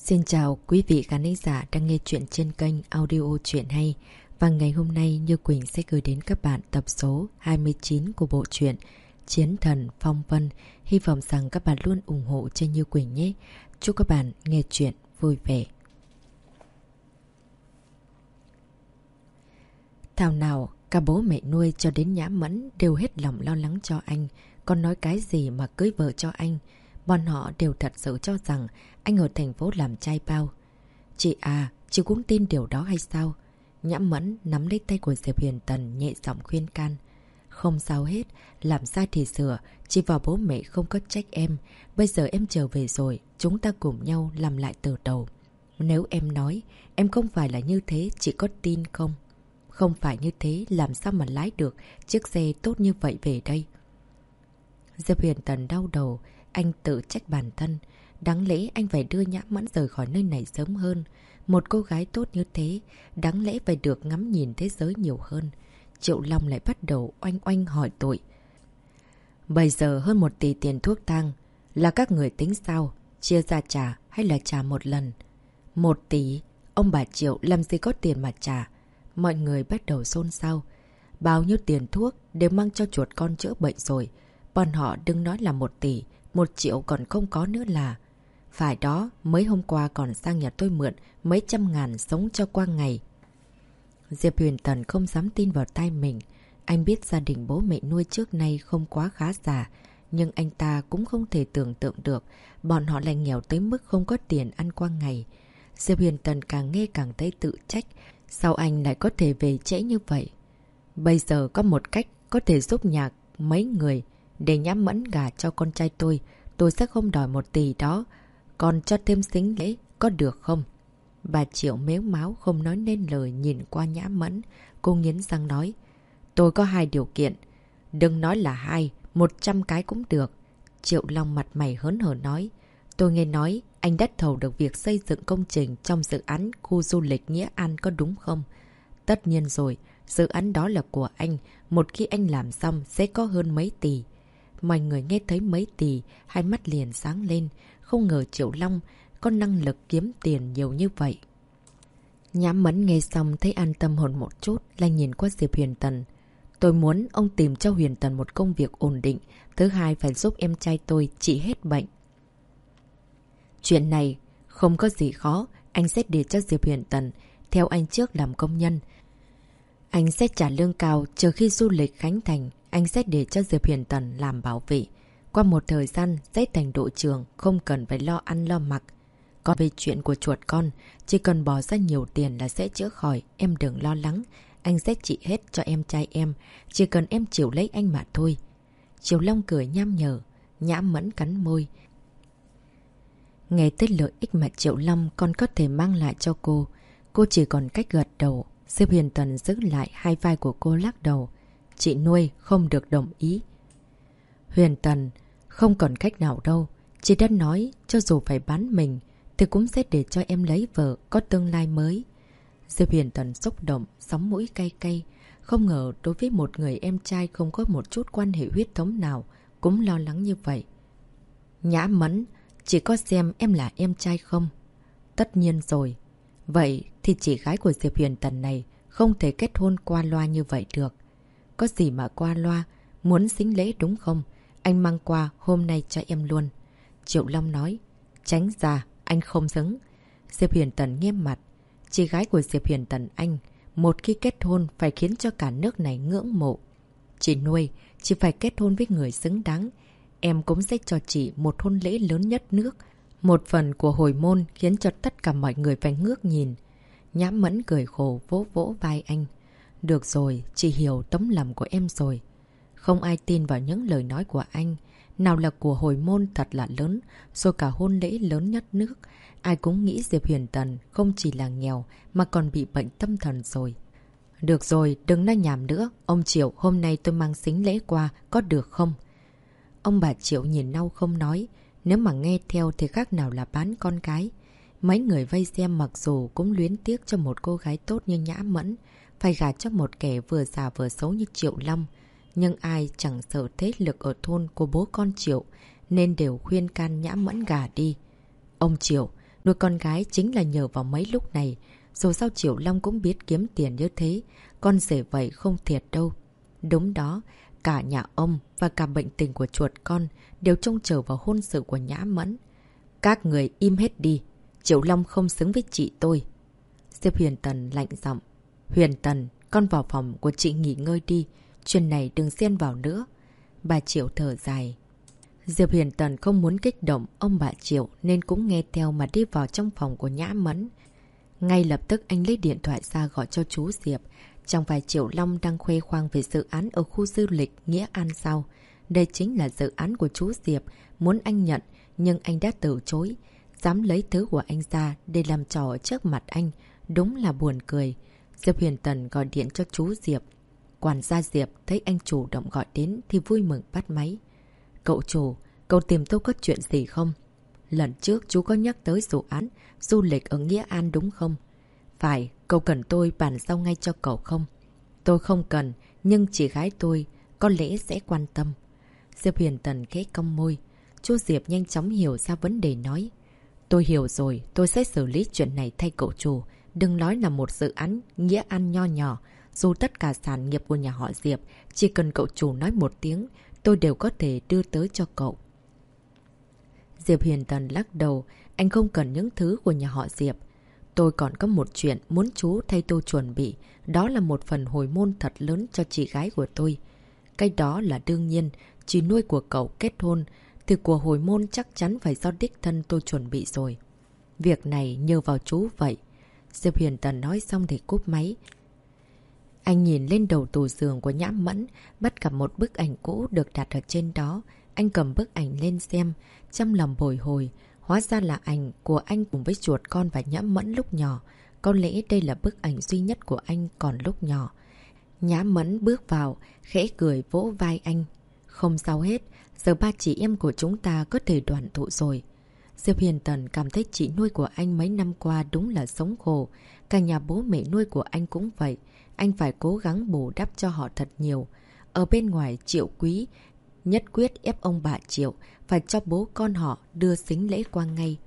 Xin chào quý vị khán giả đang nghe chuyện trên kênh audio Chuyện Hay. Và ngày hôm nay Như Quỳnh sẽ gửi đến các bạn tập số 29 của bộ truyện Chiến Thần Phong Vân. Hy vọng rằng các bạn luôn ủng hộ cho Như Quỳnh nhé. Chúc các bạn nghe chuyện vui vẻ. Thảo nào cả bố mẹ nuôi cho đến Nhã Mẫn đều hết lòng lo lắng cho anh. Còn nói cái gì mà cưới vợ cho anh. Bọn họ đều thật sự cho rằng anh ở thành phố làm trai bao. Chị cũng tin điều đó hay sao? Nhã Mẫn nắm lấy tay của Diệp Huyền Tần nhẹ giọng khuyên can. Không sao hết, làm sai thì sửa, chị và bố mẹ không có trách em. Bây giờ em trở về rồi, chúng ta cùng nhau làm lại từ đầu. Nếu em nói, em không phải là như thế, chị có tin không? Không phải như thế, làm sao mà lái được chiếc xe tốt như vậy về đây? Diệp Huyền Tần đau đầu, anh tự trách bản thân. Đáng lẽ anh phải đưa Nhã Mẫn rời khỏi nơi này sớm hơn. Một cô gái tốt như thế, đáng lẽ phải được ngắm nhìn thế giới nhiều hơn. Triệu Long lại bắt đầu oanh oanh hỏi tội. Bây giờ hơn 1 tỷ tiền thuốc thang, là các người tính sao? Chia ra trả hay là trả một lần? 1 tỷ? Ông bà Triệu làm gì có tiền mà trả? Mọi người bắt đầu xôn xao. Bao nhiêu tiền thuốc đều mang cho chuột con chữa bệnh rồi. Bọn họ đừng nói là 1 tỷ, 1 triệu còn không có nữa là. Phải đó, mới hôm qua còn sang nhà tôi mượn mấy trăm ngàn sống cho qua ngày. Diệp Huyền Tần không dám tin vào tai mình. Anh biết gia đình bố mẹ nuôi trước nay không quá khá giả. Nhưng anh ta cũng không thể tưởng tượng được bọn họ lại nghèo tới mức không có tiền ăn qua ngày. Diệp Huyền Tần càng nghe càng thấy tự trách. Sao anh lại có thể về trễ như vậy? Bây giờ có một cách có thể giúp nhà mấy người để Nhã Mẫn gả cho con trai tôi sẽ không đòi 1 tỷ đó. Còn cho thêm sính lễ, có được không? Bà Triệu mếu máo không nói nên lời nhìn qua Nhã Mẫn. Cô nghiến răng nói. Tôi có 2 điều kiện. Đừng nói là 2, 100 cái cũng được. Triệu Long mặt mày hớn hở nói. Tôi nghe nói anh đã thầu được việc xây dựng công trình trong dự án khu du lịch Nghĩa An có đúng không? Tất nhiên rồi, dự án đó là của anh. Một khi anh làm xong sẽ có hơn mấy tỷ. Mọi người nghe thấy mấy tỷ, hai mắt liền sáng lên. Không ngờ Triệu Long có năng lực kiếm tiền nhiều như vậy. Nhã Mẫn nghe xong thấy an tâm hơn một chút, lại nhìn qua Diệp Huyền Tần. Tôi muốn ông tìm cho Huyền Tần một công việc ổn định. Thứ hai phải giúp em trai tôi trị hết bệnh. Chuyện này không có gì khó. Anh sẽ để cho Diệp Huyền Tần theo anh trước làm công nhân. Anh sẽ trả lương cao. Chờ khi du lịch khánh thành, anh sẽ để cho Diệp Huyền Tần làm bảo vệ. Qua một thời gian sẽ thành đội trưởng, không cần phải lo ăn lo mặc. Còn về chuyện của chuột con, chỉ cần bỏ ra nhiều tiền là sẽ chữa khỏi. Em đừng lo lắng, anh sẽ trị hết cho em trai em. Chỉ cần em chịu lấy anh mà thôi. Triều Long cười nham nhở. Nhã Mẫn cắn môi. Nghe tới lợi ích mà Triệu Long còn có thể mang lại cho cô chỉ còn cách gật đầu. Diệp Huyền Tần giữ lại hai vai của cô lắc đầu. Chị nuôi không được đồng ý. Huyền Tần, không còn cách nào đâu. Chị đã nói cho dù phải bán mình thì cũng sẽ để cho em lấy vợ có tương lai mới. Diệp Huyền Tần xúc động, sóng mũi cay cay. Không ngờ đối với một người em trai không có một chút quan hệ huyết thống nào cũng lo lắng như vậy. Nhã Mẫn, chị có xem em là em trai không? Tất nhiên rồi. Vậy thì chị gái của Diệp Huyền Tần này không thể kết hôn qua loa như vậy được. Có gì mà qua loa, muốn sính lễ đúng không? Anh mang qua hôm nay cho em luôn. Triệu Long nói. Tránh ra, anh không xứng. Diệp Huyền Tần nghiêm mặt. Chị gái của Diệp Huyền Tần anh, một khi kết hôn phải khiến cho cả nước này ngưỡng mộ. Chị nuôi, chị phải kết hôn với người xứng đáng. Em cũng sẽ cho chị một hôn lễ lớn nhất nước. Một phần của hồi môn khiến cho tất cả mọi người phải ngước nhìn. Nhã Mẫn cười khổ vỗ vỗ vai anh. Được rồi, chị hiểu tấm lòng của em rồi. Không ai tin vào những lời nói của anh. Nào là của hồi môn thật là lớn, rồi cả hôn lễ lớn nhất nước. Ai cũng nghĩ Diệp Huyền Tần không chỉ là nghèo mà còn bị bệnh tâm thần rồi. Được rồi, đừng nói nhảm nữa. Ông Triệu, hôm nay tôi mang sính lễ qua, có được không? Ông bà Triệu nhìn nhau không nói. Nếu mà nghe theo thì khác nào là bán con cái. Mấy người vây xem mặc dù cũng luyến tiếc cho một cô gái tốt như Nhã Mẫn, phải gả cho một kẻ vừa già vừa xấu như Triệu Long. Nhưng ai chẳng sợ thế lực ở thôn của bố con Triệu, nên đều khuyên can Nhã Mẫn gả đi. Ông Triệu, Đôi con gái chính là nhờ vào mấy lúc này. Dù sao Triệu Long cũng biết kiếm tiền như thế. Con rể vậy không thiệt đâu. Đúng đó, cả nhà ông và cả bệnh tình của chuột con đều trông chờ vào hôn sự của Nhã Mẫn. Các người im hết đi. Triệu Long không xứng với chị tôi. Diệp Huyền Tần lạnh giọng. Huyền Tần, con vào phòng của chị nghỉ ngơi đi. Chuyện này đừng xen vào nữa. Bà Triệu thở dài. Diệp Huyền Tần không muốn kích động ông bà Triệu nên cũng nghe theo mà đi vào trong phòng của Nhã Mẫn. Ngay lập tức anh lấy điện thoại ra gọi cho chú Diệp. Trong vài Triệu Long đang khoe khoang về dự án ở khu du lịch Nghĩa An sao. Đây chính là dự án của chú Diệp, muốn anh nhận nhưng anh đã từ chối. Dám lấy thứ của anh ra để làm trò ở trước mặt anh, đúng là buồn cười. Diệp Huyền Tần gọi điện cho chú Diệp. Quản gia Diệp thấy anh chủ động gọi đến thì vui mừng bắt máy. Cậu chủ, cậu tìm tôi có chuyện gì không? Lần trước chú có nhắc tới dự án du lịch ở Nghĩa An đúng không? Phải, cậu cần tôi bàn giao ngay cho cậu không? Tôi không cần, nhưng chị gái tôi có lẽ sẽ quan tâm. Diệp Huyền Tần khẽ cong môi. Chú Diệp nhanh chóng hiểu ra vấn đề nói. Tôi hiểu rồi, tôi sẽ xử lý chuyện này thay cậu chủ. Đừng nói là một dự án Nghĩa An nho nhỏ. Dù tất cả sản nghiệp của nhà họ Diệp, chỉ cần cậu chủ nói một tiếng, tôi đều có thể đưa tới cho cậu. Diệp Huyền Tần lắc đầu, anh không cần những thứ của nhà họ Diệp. Tôi còn có một chuyện muốn chú thay tôi chuẩn bị, đó là một phần hồi môn thật lớn cho chị gái của tôi. Cái đó là đương nhiên, chị nuôi của cậu kết hôn, thì của hồi môn chắc chắn phải do đích thân tôi chuẩn bị rồi. Việc này nhờ vào chú vậy. Diệp Huyền Tần nói xong thì cúp máy. Anh nhìn lên đầu tủ giường của Nhã Mẫn, bắt gặp một bức ảnh cũ được đặt ở trên đó. Anh cầm bức ảnh lên xem, trong lòng bồi hồi. Hóa ra là ảnh của anh cùng với chuột con và Nhã Mẫn lúc nhỏ. Có lẽ đây là bức ảnh duy nhất của anh còn lúc nhỏ. Nhã Mẫn bước vào, khẽ cười vỗ vai anh. Không sao hết, giờ ba chị em của chúng ta có thể đoàn tụ rồi. Diệp Huyền Tần cảm thấy chị nuôi của anh mấy năm qua đúng là sống khổ. Cả nhà bố mẹ nuôi của anh cũng vậy. Anh phải cố gắng bù đắp cho họ thật nhiều. Ở bên ngoài Triệu Quý nhất quyết ép ông bà Triệu phải cho bố con họ đưa sính lễ qua ngay.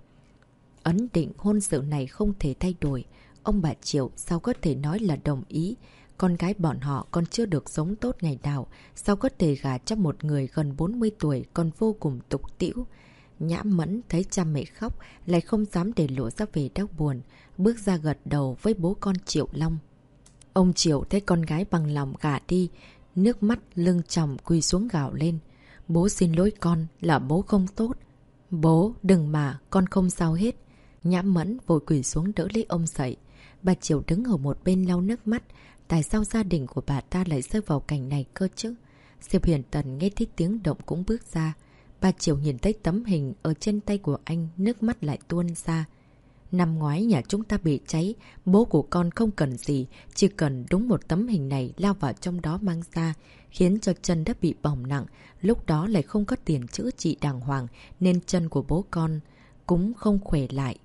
Ấn định hôn sự này không thể thay đổi. Ông bà Triệu sao có thể nói là đồng ý. Con gái bọn họ còn chưa được sống tốt ngày nào. Sao có thể gả cho một người gần 40 tuổi còn vô cùng tục tĩu. Nhã Mẫn thấy cha mẹ khóc lại không dám để lộ ra về đau buồn. Bước ra gật đầu với bố con Triệu Long. Ông Triệu thấy con gái bằng lòng gả đi. Nước mắt lưng tròng quỳ xuống gào lên. Bố xin lỗi con, là bố không tốt. Bố, đừng mà, con không sao hết. Nhã Mẫn vội quỳ xuống đỡ lấy ông dậy. Bà Triệu đứng ở một bên lau nước mắt. Tại sao gia đình của bà ta lại rơi vào cảnh này cơ chứ? Diệp Huyền Tần nghe thấy tiếng động cũng bước ra. Bà Triệu nhìn thấy tấm hình ở trên tay của anh, nước mắt lại tuôn ra. Năm ngoái nhà chúng ta bị cháy, bố của con không cần gì, chỉ cần đúng một tấm hình này lao vào trong đó mang ra, khiến cho chân đã bị bỏng nặng. Lúc đó lại không có tiền chữa trị đàng hoàng, nên chân của bố con cũng không khỏe lại.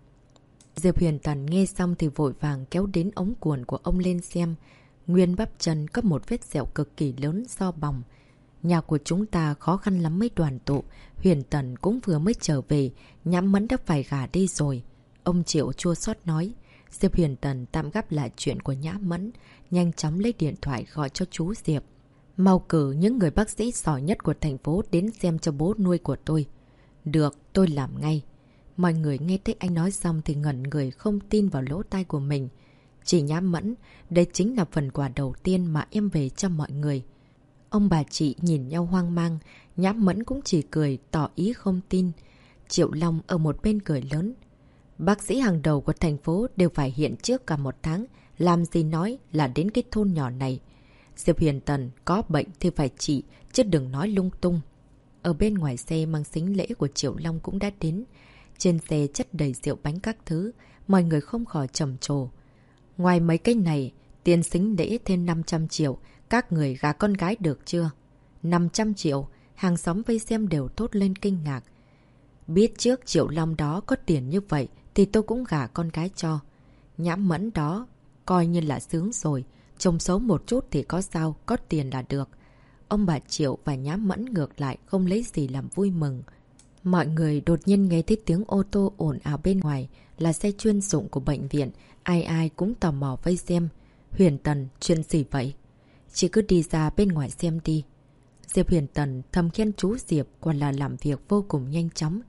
Diệp Huyền Tần nghe xong thì vội vàng kéo đến ống quần của ông lên xem. Nguyên bắp chân có một vết sẹo cực kỳ lớn do bỏng. Nhà của chúng ta khó khăn lắm mới đoàn tụ. Huyền Tần cũng vừa mới trở về, Nhã Mẫn đã phải gả đi rồi. Ông Triệu chua xót nói. Diệp Huyền Tần tạm gác lại chuyện của Nhã Mẫn, nhanh chóng lấy điện thoại gọi cho chú Diệp. Mau cử những người bác sĩ giỏi nhất của thành phố đến xem cho bố nuôi của tôi. Được, tôi làm ngay. Mọi người nghe thấy anh nói xong thì ngẩn người không tin vào lỗ tai của mình. Chị Nhã Mẫn, đây chính là phần quà đầu tiên mà em về cho mọi người. Ông bà chị nhìn nhau hoang mang, Nhã Mẫn cũng chỉ cười tỏ ý không tin. Triệu Long ở một bên cười lớn. Bác sĩ hàng đầu của thành phố đều phải hiện trước cả một tháng, làm gì nói là đến cái thôn nhỏ này. Diệp Huyền Tần có bệnh thì phải trị, chứ đừng nói lung tung. Ở bên ngoài xe mang sính lễ của Triệu Long cũng đã đến. Trên xe chất đầy rượu bánh các thứ, mọi người không khỏi trầm trồ. Ngoài mấy cái này, tiền sính lễ thêm 500 triệu, các người gả con gái được chưa? 500 triệu, hàng xóm vây xem đều thốt lên kinh ngạc. Biết trước Triệu Long đó có tiền như vậy thì tôi cũng gả con gái cho. Nhã Mẫn đó, coi như là sướng rồi. Trông xấu một chút thì có sao, có tiền là được. Ông bà Triệu và Nhã Mẫn ngược lại không lấy gì làm vui mừng. Mọi người đột nhiên nghe thấy tiếng ô tô ồn ào bên ngoài, là xe chuyên dụng của bệnh viện. Ai ai cũng tò mò vây xem. Huyền Tần, chuyện gì vậy? Chị cứ đi ra bên ngoài xem đi. Diệp Huyền Tần thầm khen chú Diệp quả là làm việc vô cùng nhanh chóng.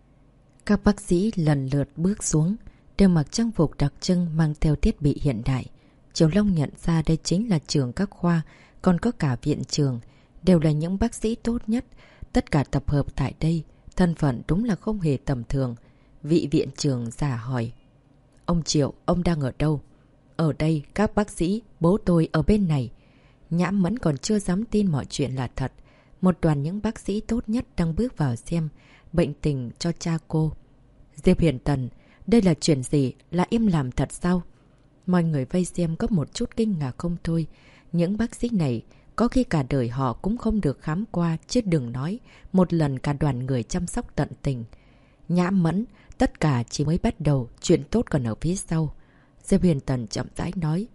Các bác sĩ lần lượt bước xuống, đều mặc trang phục đặc trưng mang theo thiết bị hiện đại. Triều Long nhận ra đây chính là trường các khoa, còn có cả viện trường. Đều là những bác sĩ tốt nhất. Tất cả tập hợp tại đây, thân phận đúng là không hề tầm thường. Vị viện trưởng giả hỏi. Ông Triệu, ông đang ở đâu? Ở đây, các bác sĩ, bố tôi ở bên này. Nhã Mẫn còn chưa dám tin mọi chuyện là thật. Một đoàn những bác sĩ tốt nhất đang bước vào xem bệnh tình cho cha cô. Diệp Huyền Tần, đây là chuyện gì? Là im làm thật sao? Mọi người vây xem có một chút kinh ngạc không thôi. Những bác sĩ này, có khi cả đời họ cũng không được khám qua, chứ đừng nói một lần cả đoàn người chăm sóc tận tình. Nhã Mẫn, tất cả chỉ mới bắt đầu, chuyện tốt còn ở phía sau. Diệp Huyền Tần chậm rãi nói.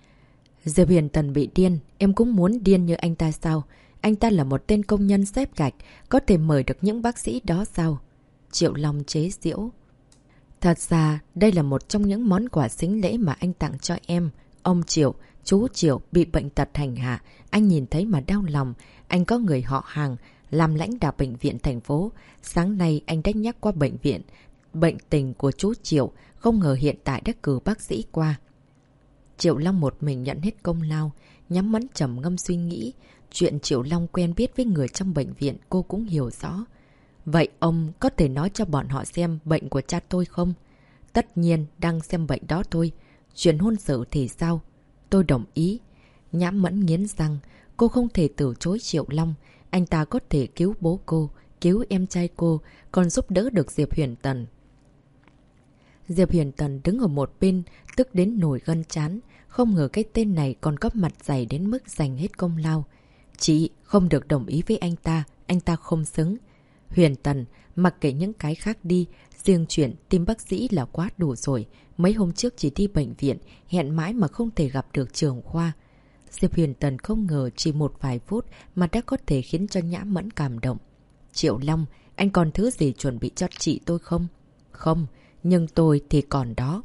Diệp Huyền Tần bị điên, em cũng muốn điên như anh ta sao? Anh ta là một tên công nhân xếp gạch, có thể mời được những bác sĩ đó sao? Triệu Long chế giễu. Thật ra, đây là một trong những món quà sính lễ mà anh tặng cho em. Ông Triệu, chú Triệu bị bệnh tật hành hạ. Anh nhìn thấy mà đau lòng. Anh có người họ hàng, làm lãnh đạo bệnh viện thành phố. Sáng nay anh đã nhắc qua bệnh viện. Bệnh tình của chú Triệu, không ngờ hiện tại đã cử bác sĩ qua. Triệu Long một mình nhận hết công lao. Nhắm mắt trầm ngâm suy nghĩ. Chuyện Triệu Long quen biết với người trong bệnh viện cô cũng hiểu rõ. Vậy ông có thể nói cho bọn họ xem bệnh của cha tôi không? Tất nhiên đang xem bệnh đó thôi. Chuyện hôn sự thì sao? Tôi đồng ý. Nhã Mẫn nghiến răng. Cô không thể từ chối Triệu Long. Anh ta có thể cứu bố cô, cứu em trai cô, còn giúp đỡ được Diệp Huyền Tần. Diệp Huyền Tần đứng ở một bên, tức đến nổi gân trán. Không ngờ cái tên này còn có mặt dày đến mức giành hết công lao. Chị không được đồng ý với anh ta không xứng. Huyền Tần, mặc kệ những cái khác đi, riêng chuyện tìm bác sĩ là quá đủ rồi. Mấy hôm trước chỉ đi bệnh viện, hẹn mãi mà không thể gặp được trưởng khoa. Diệp Huyền Tần không ngờ chỉ một vài phút mà đã có thể khiến cho Nhã Mẫn cảm động. Triệu Long, anh còn thứ gì chuẩn bị cho chị tôi không? Không, nhưng tôi thì còn đó.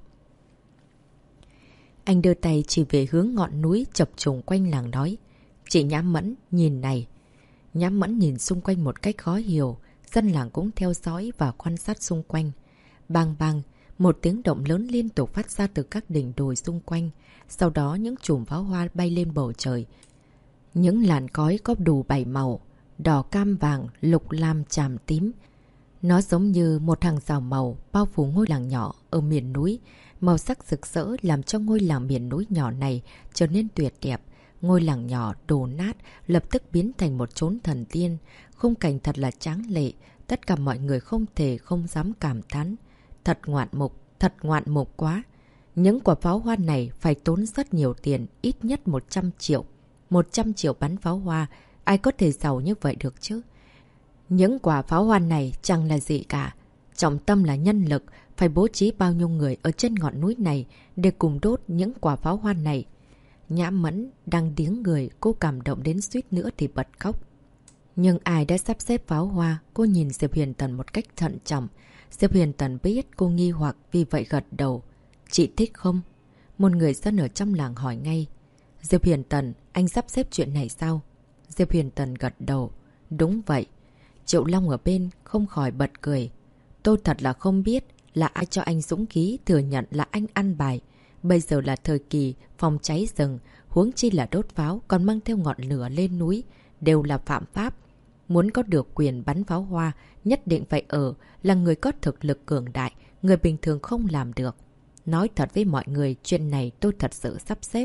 Anh đưa tay chỉ về hướng ngọn núi chập trùng quanh làng nói. Chị Nhã Mẫn, nhìn này. Nhã Mẫn nhìn xung quanh một cách khó hiểu. Dân làng cũng theo dõi và quan sát xung quanh. Bang bang, một tiếng động lớn liên tục phát ra từ các đỉnh đồi xung quanh. Sau đó những chùm pháo hoa bay lên bầu trời. Những làn khói có đủ 7 màu. Đỏ, cam, vàng, lục, lam, chàm, tím. Nó giống như một hàng rào màu bao phủ ngôi làng nhỏ ở miền núi. Màu sắc rực rỡ làm cho ngôi làng miền núi nhỏ này trở nên tuyệt đẹp. Ngôi làng nhỏ đổ nát lập tức biến thành một chốn thần tiên. Khung cảnh thật là tráng lệ. Tất cả mọi người không thể không dám cảm thán. Thật ngoạn mục quá. Những quả pháo hoa này phải tốn rất nhiều tiền, ít nhất 100 triệu. 100 triệu bắn pháo hoa, ai có thể giàu như vậy được chứ? Những quả pháo hoa này chẳng là gì cả. Trọng tâm là nhân lực, phải bố trí bao nhiêu người ở trên ngọn núi này để cùng đốt những quả pháo hoa này. Nhã Mẫn đang điếng người, cô cảm động đến suýt nữa thì bật khóc. Nhưng ai đã sắp xếp pháo hoa, cô nhìn Diệp Huyền Tần một cách thận trọng. Diệp Huyền Tần biết cô nghi hoặc vì vậy gật đầu. Chị thích không? Một người dân ở trong làng hỏi ngay. Diệp Huyền Tần, anh sắp xếp chuyện này sao? Diệp Huyền Tần gật đầu. Đúng vậy. Triệu Long ở bên không khỏi bật cười. Tôi thật là không biết là ai cho anh dũng khí thừa nhận là anh ăn bài. Bây giờ là thời kỳ phòng cháy rừng, huống chi là đốt pháo còn mang theo ngọn lửa lên núi, đều là phạm pháp. Muốn có được quyền bắn pháo hoa, nhất định phải là người có thực lực cường đại, người bình thường không làm được. Nói thật với mọi người, chuyện này tôi thật sự sắp xếp.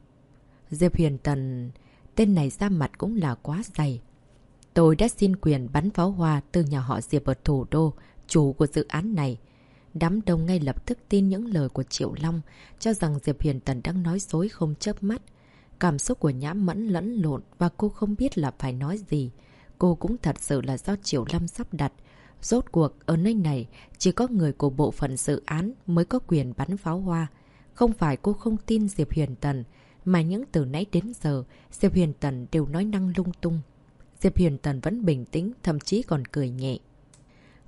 Diệp Huyền Tần, tên này ra mặt cũng là quá dày. Tôi đã xin quyền bắn pháo hoa từ nhà họ Diệp ở thủ đô, chủ của dự án này. Đám đông ngay lập tức tin những lời của Triệu Long, cho rằng Diệp Huyền Tần đang nói dối không chớp mắt. Cảm xúc của Nhã Mẫn lẫn lộn và cô không biết là phải nói gì. Cô cũng thật sự là do Triệu Long sắp đặt. Rốt cuộc, ở nơi này, chỉ có người của bộ phận dự án mới có quyền bắn pháo hoa. Không phải cô không tin Diệp Huyền Tần, mà những từ nãy đến giờ, Diệp Huyền Tần đều nói năng lung tung. Diệp Huyền Tần vẫn bình tĩnh, thậm chí còn cười nhẹ.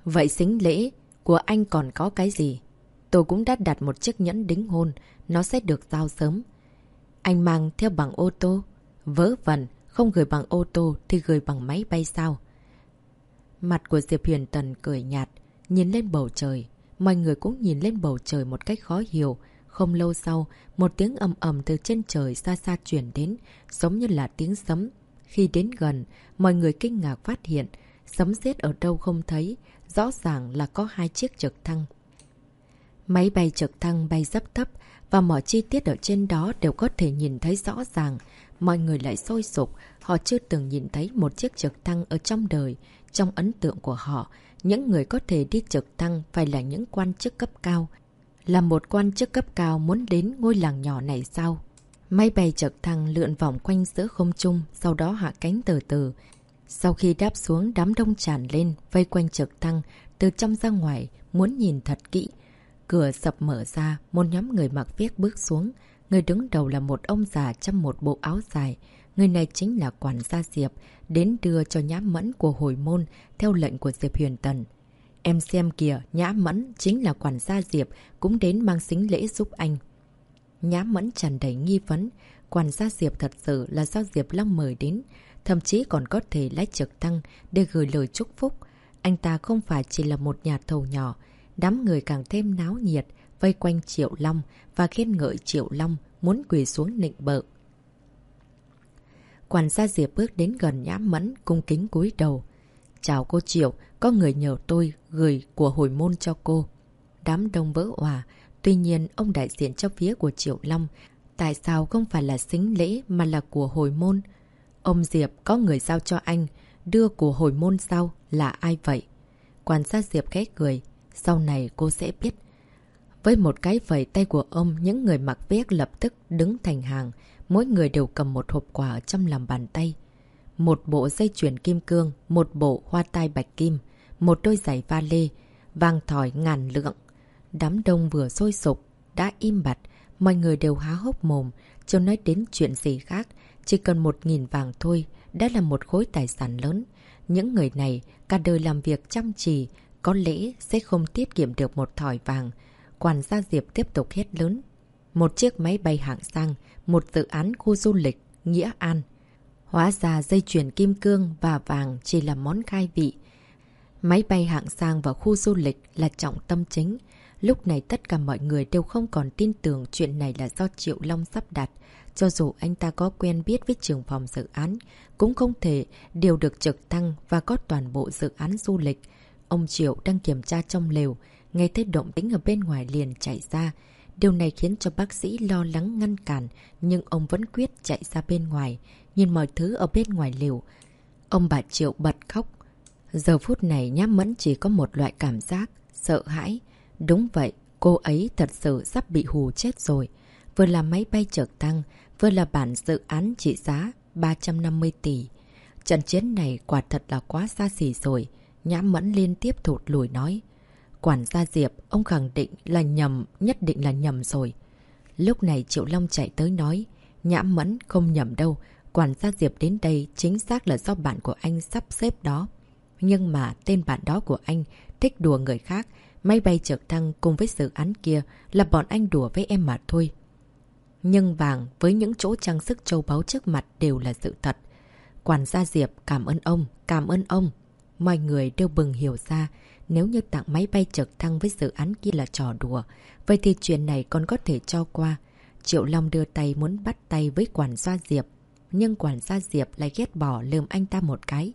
Vậy sính lễ của anh còn có cái gì? Tôi cũng đã đặt một chiếc nhẫn đính hôn, nó sẽ được giao sớm. Anh mang theo bằng ô tô. Vớ vẩn, không gửi bằng ô tô thì gửi bằng máy bay sao? Mặt của Diệp Huyền Tần cười nhạt, nhìn lên bầu trời. Mọi người cũng nhìn lên bầu trời một cách khó hiểu. Không lâu sau, một tiếng ầm ầm từ trên trời xa xa chuyển đến, giống như là tiếng sấm. Khi đến gần, mọi người kinh ngạc phát hiện, sấm sét ở đâu không thấy, rõ ràng là có 2 chiếc trực thăng. Máy bay trực thăng bay rất thấp và mọi chi tiết ở trên đó đều có thể nhìn thấy rõ ràng. Mọi người lại sôi sục, họ chưa từng nhìn thấy một chiếc trực thăng ở trong đời. Trong ấn tượng của họ, những người có thể đi trực thăng phải là những quan chức cấp cao. Là một quan chức cấp cao muốn đến ngôi làng nhỏ này sao? Máy bay trực thăng lượn vòng quanh giữa không trung, sau đó hạ cánh từ từ. Sau khi đáp xuống, đám đông tràn lên, vây quanh trực thăng, từ trong ra ngoài, muốn nhìn thật kỹ. Cửa sập mở ra, một nhóm người mặc viết bước xuống. Người đứng đầu là một ông già trong một bộ áo dài. Người này chính là quản gia Diệp, đến đưa cho Nhã Mẫn của hồi môn theo lệnh của Diệp Huyền Tần. Em xem kìa, Nhã Mẫn chính là quản gia Diệp, cũng đến mang sính lễ giúp anh. Nhã Mẫn tràn đầy nghi vấn, quản gia Diệp thật sự là do Diệp Long mời đến, thậm chí còn có thể lái trực thăng để gửi lời chúc phúc. Anh ta không phải chỉ là một nhà thầu nhỏ, đám người càng thêm náo nhiệt, vây quanh Triệu Long và khen ngợi Triệu Long, muốn quỳ xuống nịnh bợ. Quản gia Diệp bước đến gần Nhã Mẫn, cung kính cúi đầu. Chào cô Triệu, có người nhờ tôi gửi của hồi môn cho cô. Đám đông vỡ òa, tuy nhiên ông đại diện cho phía của Triệu Long. Tại sao không phải là sính lễ mà là của hồi môn? Ông Diệp có người giao cho anh, đưa của hồi môn sao? Là ai vậy? Quản gia Diệp khẽ cười, sau này cô sẽ biết. Với một cái vẫy tay của ông, những người mặc vest lập tức đứng thành hàng, mỗi người đều cầm một hộp quà ở trong lòng bàn tay. Một bộ dây chuyền kim cương, một bộ hoa tai bạch kim, một đôi giày va lê, vàng thỏi ngàn lượng. Đám đông vừa sôi sục, đã im bặt, mọi người đều há hốc mồm, chưa nói đến chuyện gì khác. Chỉ cần 1.000 vàng thôi, đã là một khối tài sản lớn. Những người này, cả đời làm việc chăm chỉ, có lẽ sẽ không tiết kiệm được một thỏi vàng. Quản gia Diệp tiếp tục hét lớn. Một chiếc máy bay hạng sang, một dự án khu du lịch, Nghĩa An. Hóa ra dây chuyền kim cương và vàng chỉ là món khai vị. Máy bay hạng sang và khu du lịch là trọng tâm chính. Lúc này tất cả mọi người đều không còn tin tưởng chuyện này là do Triệu Long sắp đặt. Cho dù anh ta có quen biết với trưởng phòng dự án, cũng không thể điều được trực thăng và có toàn bộ dự án du lịch. Ông Triệu đang kiểm tra trong lều, nghe thấy động tĩnh ở bên ngoài liền chạy ra. Điều này khiến cho bác sĩ lo lắng ngăn cản, nhưng ông vẫn quyết chạy ra bên ngoài, nhìn mọi thứ ở bên ngoài lều. Ông bà Triệu bật khóc. Giờ phút này Nhã Mẫn chỉ có một loại cảm giác, sợ hãi. Đúng vậy, cô ấy thật sự sắp bị hù chết rồi. Vừa là máy bay trực thăng, vừa là bản dự án trị giá 350 tỷ. Trận chiến này quả thật là quá xa xỉ rồi. Nhã Mẫn liên tiếp thụt lùi nói. Quản gia Diệp, ông khẳng định là nhầm, nhất định là nhầm rồi. Lúc này Triệu Long chạy tới nói. Nhã Mẫn không nhầm đâu. Quản gia Diệp đến đây chính xác là do bạn của anh sắp xếp đó. Nhưng mà tên bạn đó của anh thích đùa người khác. Máy bay trực thăng cùng với dự án kia là bọn anh đùa với em mà thôi. Nhưng vàng với những chỗ trang sức châu báu trước mặt đều là sự thật. Quản gia Diệp cảm ơn ông, cảm ơn ông. Mọi người đều bừng hiểu ra, nếu như tặng máy bay trực thăng với dự án kia là trò đùa, vậy thì chuyện này còn có thể cho qua. Triệu Long đưa tay muốn bắt tay với quản gia Diệp, nhưng quản gia Diệp lại ghét bỏ lườm anh ta một cái.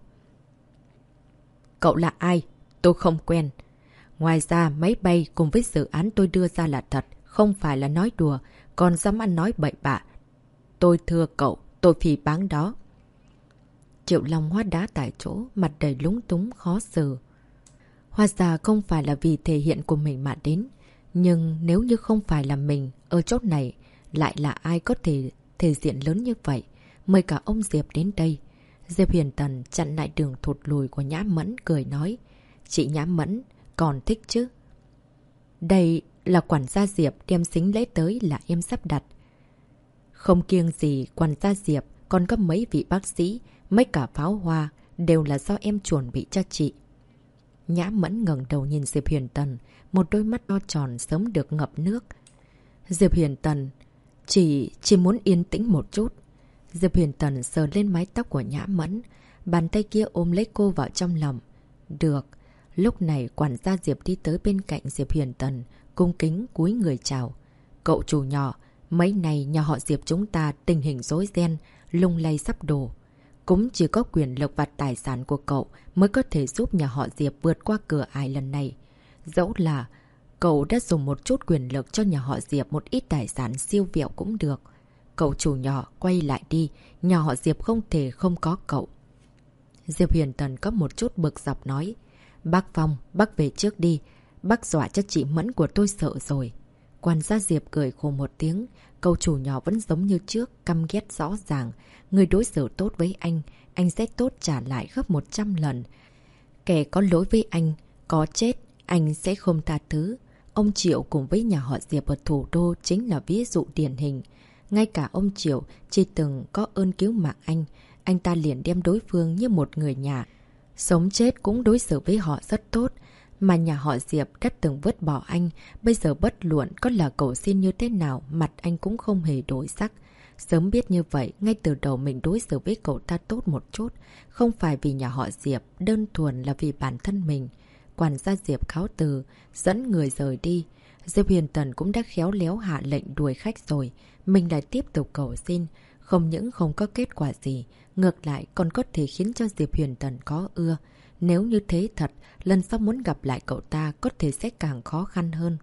Cậu là ai? Tôi không quen. Ngoài ra, máy bay cùng với dự án tôi đưa ra là thật, không phải là nói đùa, còn dám ăn nói bậy bạ. Tôi thưa cậu, tôi phỉ báng đó. Triệu Long hóa đá tại chỗ, mặt đầy lúng túng khó xử. Hóa ra không phải là vì thể hiện của mình mà đến. Nhưng nếu như không phải là mình, ở chỗ này, lại là ai có thể diện lớn như vậy? Mời cả ông Diệp đến đây. Diệp Huyền Tần chặn lại đường thụt lùi của Nhã Mẫn, cười nói. Chị Nhã Mẫn, còn thích chứ? Đây là quản gia Diệp đem sính lễ tới là em sắp đặt. Không kiêng gì quản gia Diệp, còn có mấy vị bác sĩ, mấy cả pháo hoa, đều là do em chuẩn bị cho chị. Nhã Mẫn ngẩng đầu nhìn Diệp Huyền Tần, một đôi mắt to tròn sớm được ngập nước. Diệp Huyền Tần, chỉ muốn yên tĩnh một chút. Diệp Huyền Tần sờ lên mái tóc của Nhã Mẫn, bàn tay kia ôm lấy cô vào trong lòng. Được. Lúc này quản gia Diệp đi tới bên cạnh Diệp Huyền Tần, cung kính cúi người chào. Cậu chủ nhỏ, mấy này nhà họ Diệp chúng ta tình hình rối ren, lung lay sắp đổ. Cũng chỉ có quyền lực và tài sản của cậu mới có thể giúp nhà họ Diệp vượt qua cửa ải lần này. Dẫu là cậu đã dùng một chút quyền lực cho nhà họ Diệp một ít tài sản siêu vẹo cũng được. Cậu chủ nhỏ quay lại đi, nhà họ Diệp không thể không có cậu. Diệp Huyền Tần có một chút bực dọc nói. Bác Phong, bác về trước đi. Bác dọa cho chị Mẫn của tôi sợ rồi. Quản gia Diệp cười khổ một tiếng. Cậu chủ nhỏ vẫn giống như trước, căm ghét rõ ràng. Người đối xử tốt với anh sẽ tốt trả lại gấp 100 lần. Kẻ có lỗi với anh, có chết, anh sẽ không tha thứ. Ông Triệu cùng với nhà họ Diệp ở thủ đô chính là ví dụ điển hình. Ngay cả ông Triệu chỉ từng có ơn cứu mạng anh ta liền đem đối phương như một người nhà. Sống chết cũng đối xử với họ rất tốt. Mà nhà họ Diệp đã từng vứt bỏ anh, bây giờ bất luận có là cầu xin như thế nào, mặt anh cũng không hề đổi sắc. Sớm biết như vậy, ngay từ đầu mình đối xử với cậu ta tốt một chút. Không phải vì nhà họ Diệp, đơn thuần là vì bản thân mình. Quản gia Diệp cáo từ, dẫn người rời đi. Diệp Huyền Tần cũng đã khéo léo hạ lệnh đuổi khách rồi. Mình lại tiếp tục cầu xin. Không những không có kết quả gì, ngược lại còn có thể khiến cho Diệp Huyền Tần có ưa. Nếu như thế thật, lần sau muốn gặp lại cậu ta có thể sẽ càng khó khăn hơn.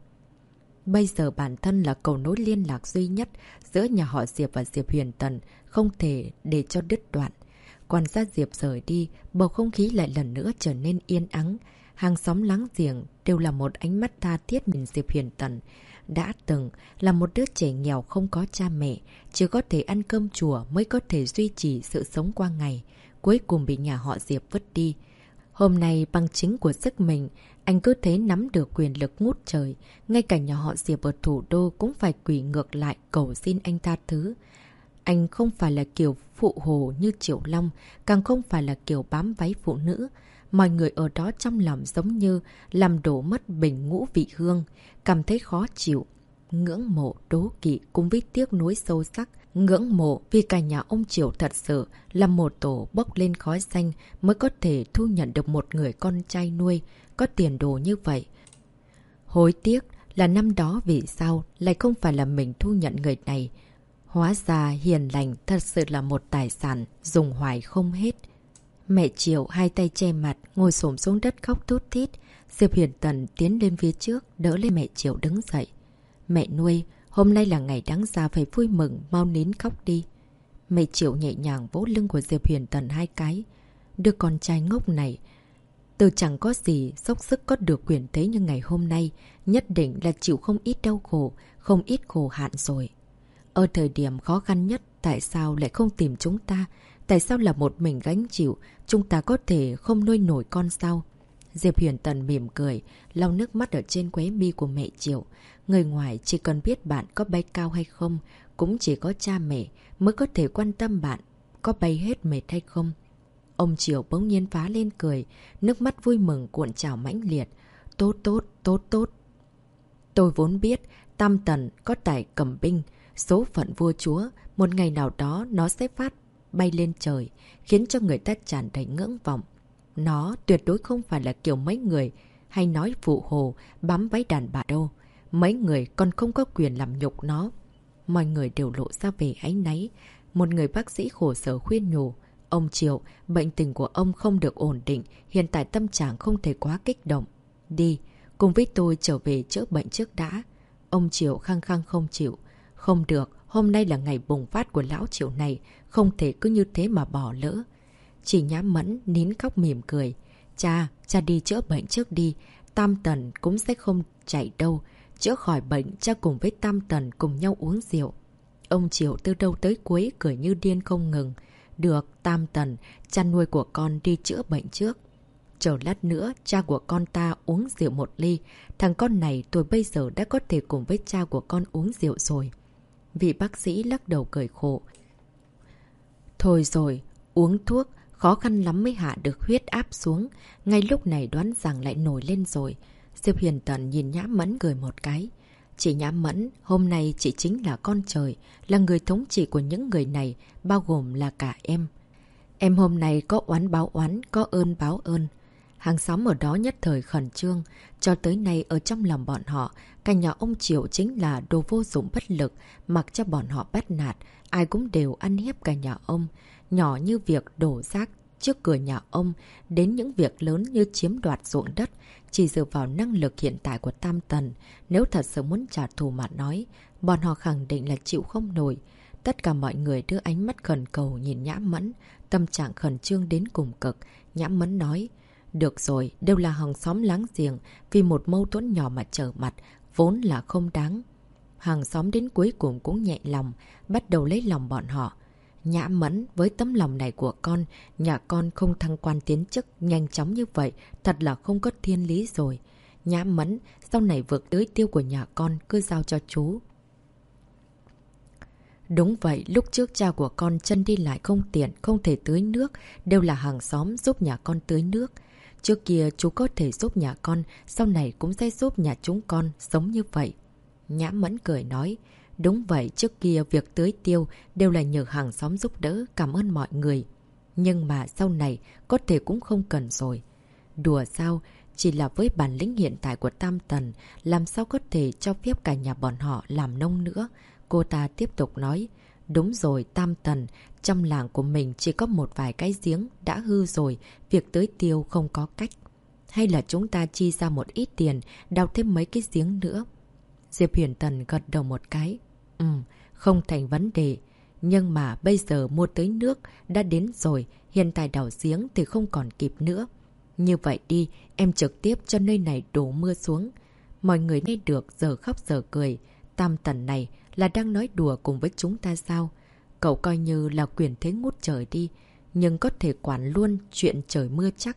Bây giờ bản thân là cầu nối liên lạc duy nhất giữa nhà họ Diệp và Diệp Huyền Tần, không thể để cho đứt đoạn. Quản gia Diệp rời đi, bầu không khí lại lần nữa trở nên yên ắng. Hàng xóm láng giềng đều là một ánh mắt tha thiết nhìn Diệp Huyền Tần. Đã từng là một đứa trẻ nghèo không có cha mẹ, chỉ có thể ăn cơm chùa mới có thể duy trì sự sống qua ngày. Cuối cùng bị nhà họ Diệp vứt đi. Hôm nay bằng chính của sức mình, anh cứ thế nắm được quyền lực ngút trời. Ngay cả nhà họ Diệp ở thủ đô cũng phải quỳ ngược lại cầu xin anh tha thứ. Anh không phải là kiểu phụ hồ như Triệu Long, càng không phải là kiểu bám váy phụ nữ. Mọi người ở đó trong lòng giống như làm đổ mất bình ngũ vị hương, cảm thấy khó chịu. Ngưỡng mộ, đố kỵ cùng với tiếc nuối sâu sắc. Ngưỡng mộ vì cả nhà ông Triệu thật sự là một tổ bốc lên khói xanh mới có thể thu nhận được một người con trai nuôi, có tiền đồ như vậy. Hối tiếc là năm đó vì sao lại không phải là mình thu nhận người này. Hóa ra hiền lành thật sự là một tài sản dùng hoài không hết. Mẹ Triệu hai tay che mặt, ngồi xổm xuống đất khóc thút thít. Diệp Huyền Tần tiến lên phía trước, đỡ lên mẹ Triệu đứng dậy. Mẹ nuôi, hôm nay là ngày đáng ra phải vui mừng, mau nín khóc đi. Mẹ Triệu nhẹ nhàng vỗ lưng của Diệp Huyền Tần hai cái. Đứa con trai ngốc này, từ chẳng có gì, dốc sức có được quyền thế như ngày hôm nay, nhất định là chịu không ít đau khổ, không ít khổ hạn rồi. Ở thời điểm khó khăn nhất, tại sao lại không tìm chúng ta? Tại sao là một mình gánh chịu? Chúng ta có thể không nuôi nổi con sao? Diệp Huyền Tần mỉm cười, lau nước mắt ở trên khóe mi của mẹ Triệu. Người ngoài chỉ cần biết bạn có bay cao hay không, cũng chỉ có cha mẹ mới có thể quan tâm bạn có bay hết mệt hay không. Ông Triệu bỗng nhiên phá lên cười, nước mắt vui mừng cuộn trào mãnh liệt. Tốt tốt, tốt tốt. Tôi vốn biết Tam Tần có tài cầm binh, số phận vua chúa, một ngày nào đó nó sẽ phát bay lên trời, khiến cho người ta tràn đầy ngưỡng vọng. Nó tuyệt đối không phải là kiểu mấy người hay nói phụ hồ, bám váy đàn bà đâu. Mấy người còn không có quyền làm nhục nó. Mọi người đều lộ ra vẻ áy náy. Một người bác sĩ khổ sở khuyên nhủ. Ông Triệu, bệnh tình của ông không được ổn định, hiện tại tâm trạng không thể quá kích động. Đi, cùng với tôi trở về chữa bệnh trước đã. Ông Triệu khăng khăng không chịu. Không được, hôm nay là ngày bùng phát của lão Triệu này, không thể cứ như thế mà bỏ lỡ. Chỉ Nhã Mẫn nín khóc mỉm cười. Cha đi chữa bệnh trước đi, Tam Tần cũng sẽ không chạy đâu. Chữa khỏi bệnh, cha cùng với Tam Tần cùng nhau uống rượu. Ông Triệu từ đầu tới cuối cười như điên không ngừng. Được, Tam Tần, cha nuôi của con đi chữa bệnh trước. Chờ lát nữa, cha của con ta uống rượu một ly. Thằng con này tôi bây giờ đã có thể cùng với cha của con uống rượu rồi. Vị bác sĩ lắc đầu cười khổ. Thôi rồi, uống thuốc, Khó khăn lắm mới hạ được huyết áp xuống. Ngay lúc này đoán rằng lại nổi lên rồi. Diệp Huyền Tần nhìn Nhã Mẫn cười một cái. Chị Nhã Mẫn, hôm nay chị chính là con trời, là người thống trị của những người này, bao gồm là cả em. Em hôm nay có oán báo oán, có ơn báo ơn. Hàng xóm ở đó nhất thời khẩn trương. Cho tới nay ở trong lòng bọn họ, cả nhà ông Triệu chính là đồ vô dụng bất lực, mặc cho bọn họ bắt nạt, ai cũng đều ăn hiếp cả nhà ông. Nhỏ như việc đổ rác trước cửa nhà ông, đến những việc lớn như chiếm đoạt ruộng đất, chỉ dựa vào năng lực hiện tại của Tam Tần. Nếu thật sự muốn trả thù mà nói, bọn họ khẳng định là chịu không nổi. Tất cả mọi người đưa ánh mắt khẩn cầu nhìn Nhã Mẫn, tâm trạng khẩn trương đến cùng cực. Nhã Mẫn nói, được rồi, đều là hàng xóm láng giềng, vì một mâu thuẫn nhỏ mà trở mặt, vốn là không đáng. Hàng xóm đến cuối cùng cũng nhẹ lòng, bắt đầu lấy lòng bọn họ. Nhã Mẫn, với tấm lòng này của con, nhà con không thăng quan tiến chức nhanh chóng như vậy, thật là không có thiên lý rồi. Nhã Mẫn, sau này vượt tưới tiêu của nhà con cứ giao cho chú. Đúng vậy, lúc trước cha của con chân đi lại không tiện, không thể tưới nước, đều là hàng xóm giúp nhà con tưới nước. Trước kia chú có thể giúp nhà con, sau này cũng sẽ giúp nhà chúng con, giống như vậy. Nhã Mẫn cười nói, đúng vậy, trước kia việc tưới tiêu đều là nhờ hàng xóm giúp đỡ, cảm ơn mọi người. Nhưng mà sau này có thể cũng không cần rồi. Đùa sao, chỉ là với bản lĩnh hiện tại của Tam Tần, làm sao có thể cho phép cả nhà bọn họ làm nông nữa. Cô ta tiếp tục nói, đúng rồi Tam Tần, trong làng của mình chỉ có một vài cái giếng đã hư rồi, việc tưới tiêu không có cách. Hay là chúng ta chi ra một ít tiền, đào thêm mấy cái giếng nữa. Diệp Huyền Tần gật đầu một cái. Không thành vấn đề. Nhưng mà bây giờ mua tới nước đã đến rồi, hiện tại đào giếng thì không còn kịp nữa. Như vậy đi, em trực tiếp cho nơi này đổ mưa xuống. Mọi người nghe được giờ khóc giờ cười. Tam Tần này là đang nói đùa cùng với chúng ta sao? Cậu coi như là quyền thế ngút trời đi, nhưng có thể quản luôn chuyện trời mưa chắc.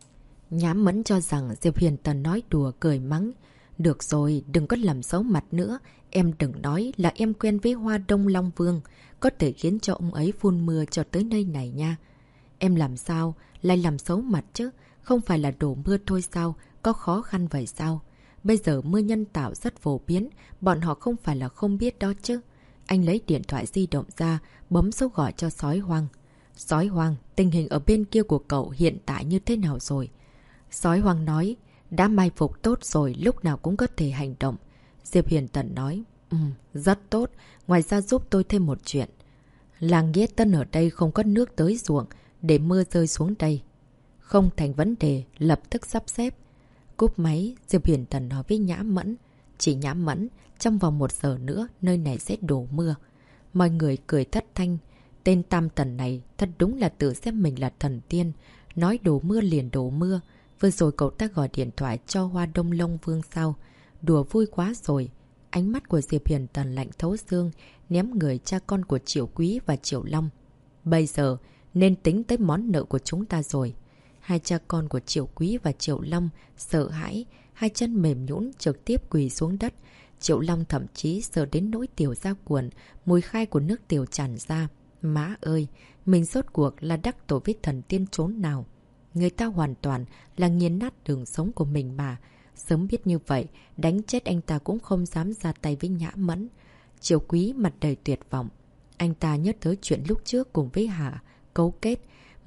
Nhã Mẫn cho rằng Diệp Huyền Tần nói đùa cười mắng. Được rồi, đừng có làm xấu mặt nữa. Em đừng nói là em quen với Hoa Đông Long Vương, có thể khiến cho ông ấy phun mưa cho tới nơi này nha. Em làm sao lại làm xấu mặt chứ? Không phải là đổ mưa thôi sao? Có khó khăn vậy sao? Bây giờ mưa nhân tạo rất phổ biến, bọn họ không phải là không biết đó chứ. Anh lấy điện thoại di động ra, bấm số gọi cho Sói Hoang. Sói Hoang, tình hình ở bên kia của cậu hiện tại như thế nào rồi? Sói Hoang nói, đã mai phục tốt rồi, lúc nào cũng có thể hành động. Diệp Huyền Tần nói, rất tốt, ngoài ra giúp tôi thêm một chuyện. Làng Nghĩa Tân ở đây không có nước tới ruộng, để mưa rơi xuống đây. Không thành vấn đề, lập tức sắp xếp. Cúp máy, Diệp Huyền Tần nói với Nhã Mẫn. Chỉ Nhã Mẫn, trong vòng 1 giờ nữa, nơi này sẽ đổ mưa. Mọi người cười thất thanh. Tên Tam Tần này thật đúng là tự xem mình là thần tiên. Nói đổ mưa liền đổ mưa. Vừa rồi cậu ta gọi điện thoại cho Hoa Đông Long Vương sao? Đùa vui quá rồi. Ánh mắt của Diệp Huyền Tần lạnh thấu xương, ném người cha con của Triệu Quý và Triệu Long. Bây giờ, nên tính tới món nợ của chúng ta rồi. Hai cha con của Triệu Quý và Triệu Long sợ hãi, hai chân mềm nhũn trực tiếp quỳ xuống đất. Triệu Long thậm chí sợ đến nỗi tiểu ra cuộn, mùi khai của nước tiểu tràn ra. Má ơi, mình rốt cuộc là đắc tội với thần tiên trốn nào? Người ta hoàn toàn là nghiền nát đường sống của mình mà. Sớm biết như vậy, đánh chết anh ta cũng không dám ra tay với Nhã Mẫn. Triệu Quý mặt đầy tuyệt vọng. Anh ta nhớ tới chuyện lúc trước cùng với Hạ cấu kết.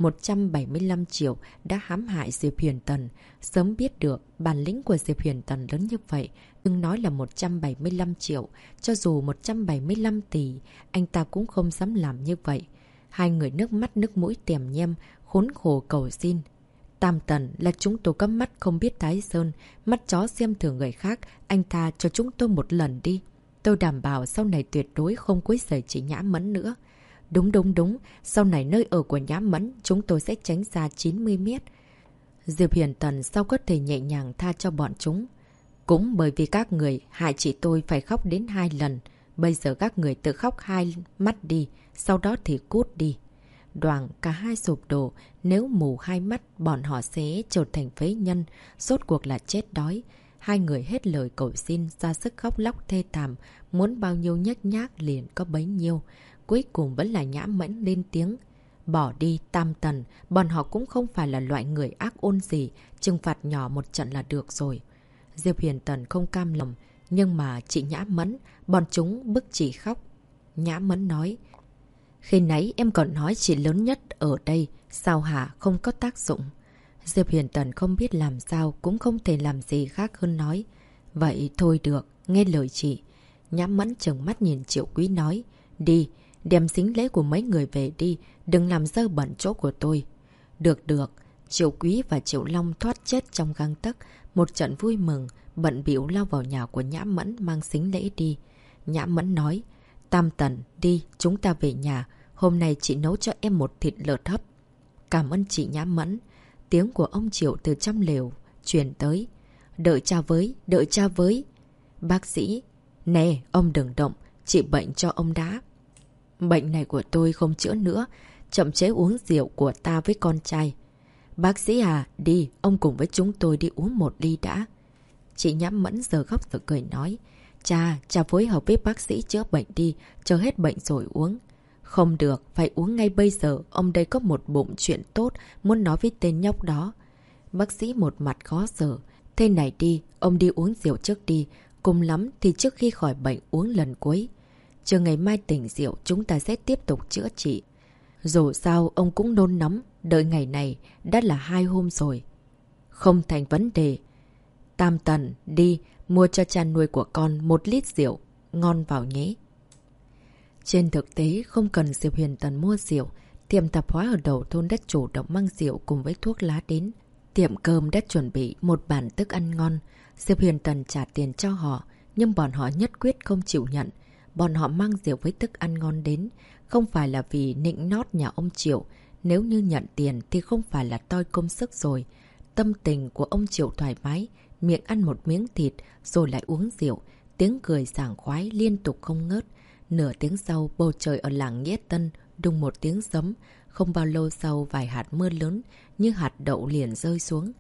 175 triệu đã hãm hại Diệp Huyền Tần. Sớm biết được bản lĩnh của Diệp Huyền Tần lớn như vậy, đừng nói là 175 triệu, cho dù 175 tỷ, anh ta cũng không dám làm như vậy. Hai người nước mắt nước mũi tèm nhem, khốn khổ cầu xin. Tam Tần là chúng tôi có mắt không biết Thái Sơn, mắt chó xem thường người khác, anh ta cho chúng tôi một lần đi. Tôi đảm bảo sau này tuyệt đối không quấy rầy chị Nhã Mẫn nữa. Đúng, sau này nơi ở của Nhã Mẫn chúng tôi sẽ tránh ra 90 mét. Diệp Huyền Tần sao có thể nhẹ nhàng tha cho bọn chúng? Cũng bởi vì các người hại chị tôi phải khóc đến 2 lần. Bây giờ các người tự khóc 2 mắt đi, sau đó thì cút đi. Đoàn cả hai sụp đổ, nếu mù 2 mắt bọn họ sẽ trở thành phế nhân, rốt cuộc là chết đói. Hai người hết lời cầu xin, ra sức khóc lóc thê thảm, muốn bao nhiêu nhếch nhác liền có bấy nhiêu. Cuối cùng vẫn là Nhã Mẫn lên tiếng. Bỏ đi Tam Tần, bọn họ cũng không phải là loại người ác ôn gì, trừng phạt nhỏ một trận là được rồi. Diệp Huyền Tần không cam lòng, nhưng mà chị Nhã Mẫn, bọn chúng bức chị khóc. Nhã Mẫn nói, khi nãy em còn nói chị lớn nhất ở đây, sao hả không có tác dụng. Diệp Huyền Tần không biết làm sao, cũng không thể làm gì khác hơn nói. Vậy thôi được, nghe lời chị. Nhã Mẫn trừng mắt nhìn Triệu Quý nói, đi, đem sính lễ của mấy người về đi, đừng làm dơ bẩn chỗ của tôi. Được được, Triệu Quý và Triệu Long thoát chết trong gang tấc, một trận vui mừng, bận bịu lao vào nhà của Nhã Mẫn mang sính lễ đi. Nhã Mẫn nói, Tam Tần, đi, chúng ta về nhà, hôm nay chị nấu cho em một thịt lợn hấp. Cảm ơn chị Nhã Mẫn. Tiếng của ông Triệu từ trong lều truyền tới. Đợi cha với, đợi cha với. Bác sĩ, nè, ông đừng động, chị bệnh cho ông đã. Bệnh này của tôi không chữa nữa, chậm chế uống rượu của ta với con trai. Bác sĩ à, đi, ông cùng với chúng tôi đi uống một ly đã. Chị Nhã Mẫn giờ khóc rồi cười nói, cha phối hợp với bác sĩ chữa bệnh đi, chờ hết bệnh rồi uống. Không được, phải uống ngay bây giờ, ông đây có một bụng chuyện tốt, muốn nói với tên nhóc đó. Bác sĩ một mặt khó xử, thế này đi, ông đi uống rượu trước đi, cùng lắm thì trước khi khỏi bệnh uống lần cuối. Chờ ngày mai tỉnh rượu, chúng ta sẽ tiếp tục chữa trị. Dù sao, ông cũng nôn nóng, đợi ngày này, đã là 2 hôm rồi. Không thành vấn đề. Tam Tần, đi, mua cho cha nuôi của con 1 lít rượu, ngon vào nhé. Trên thực tế, không cần Diệp Huyền Tần mua rượu, tiệm tạp hóa ở đầu thôn đã chủ động mang rượu cùng với thuốc lá đến. Tiệm cơm đã chuẩn bị một bàn thức ăn ngon. Diệp Huyền Tần trả tiền cho họ, nhưng bọn họ nhất quyết không chịu nhận. Bọn họ mang rượu với thức ăn ngon đến, không phải là vì nịnh nót nhà ông Triệu. Nếu như nhận tiền thì không phải là toi công sức rồi. Tâm tình của ông Triệu thoải mái, miệng ăn một miếng thịt rồi lại uống rượu. Tiếng cười sảng khoái liên tục không ngớt. Nửa tiếng sau, bầu trời ở làng Nghĩa Tân đùng một tiếng sấm. Không bao lâu sau, vài hạt mưa lớn như hạt đậu liền rơi xuống.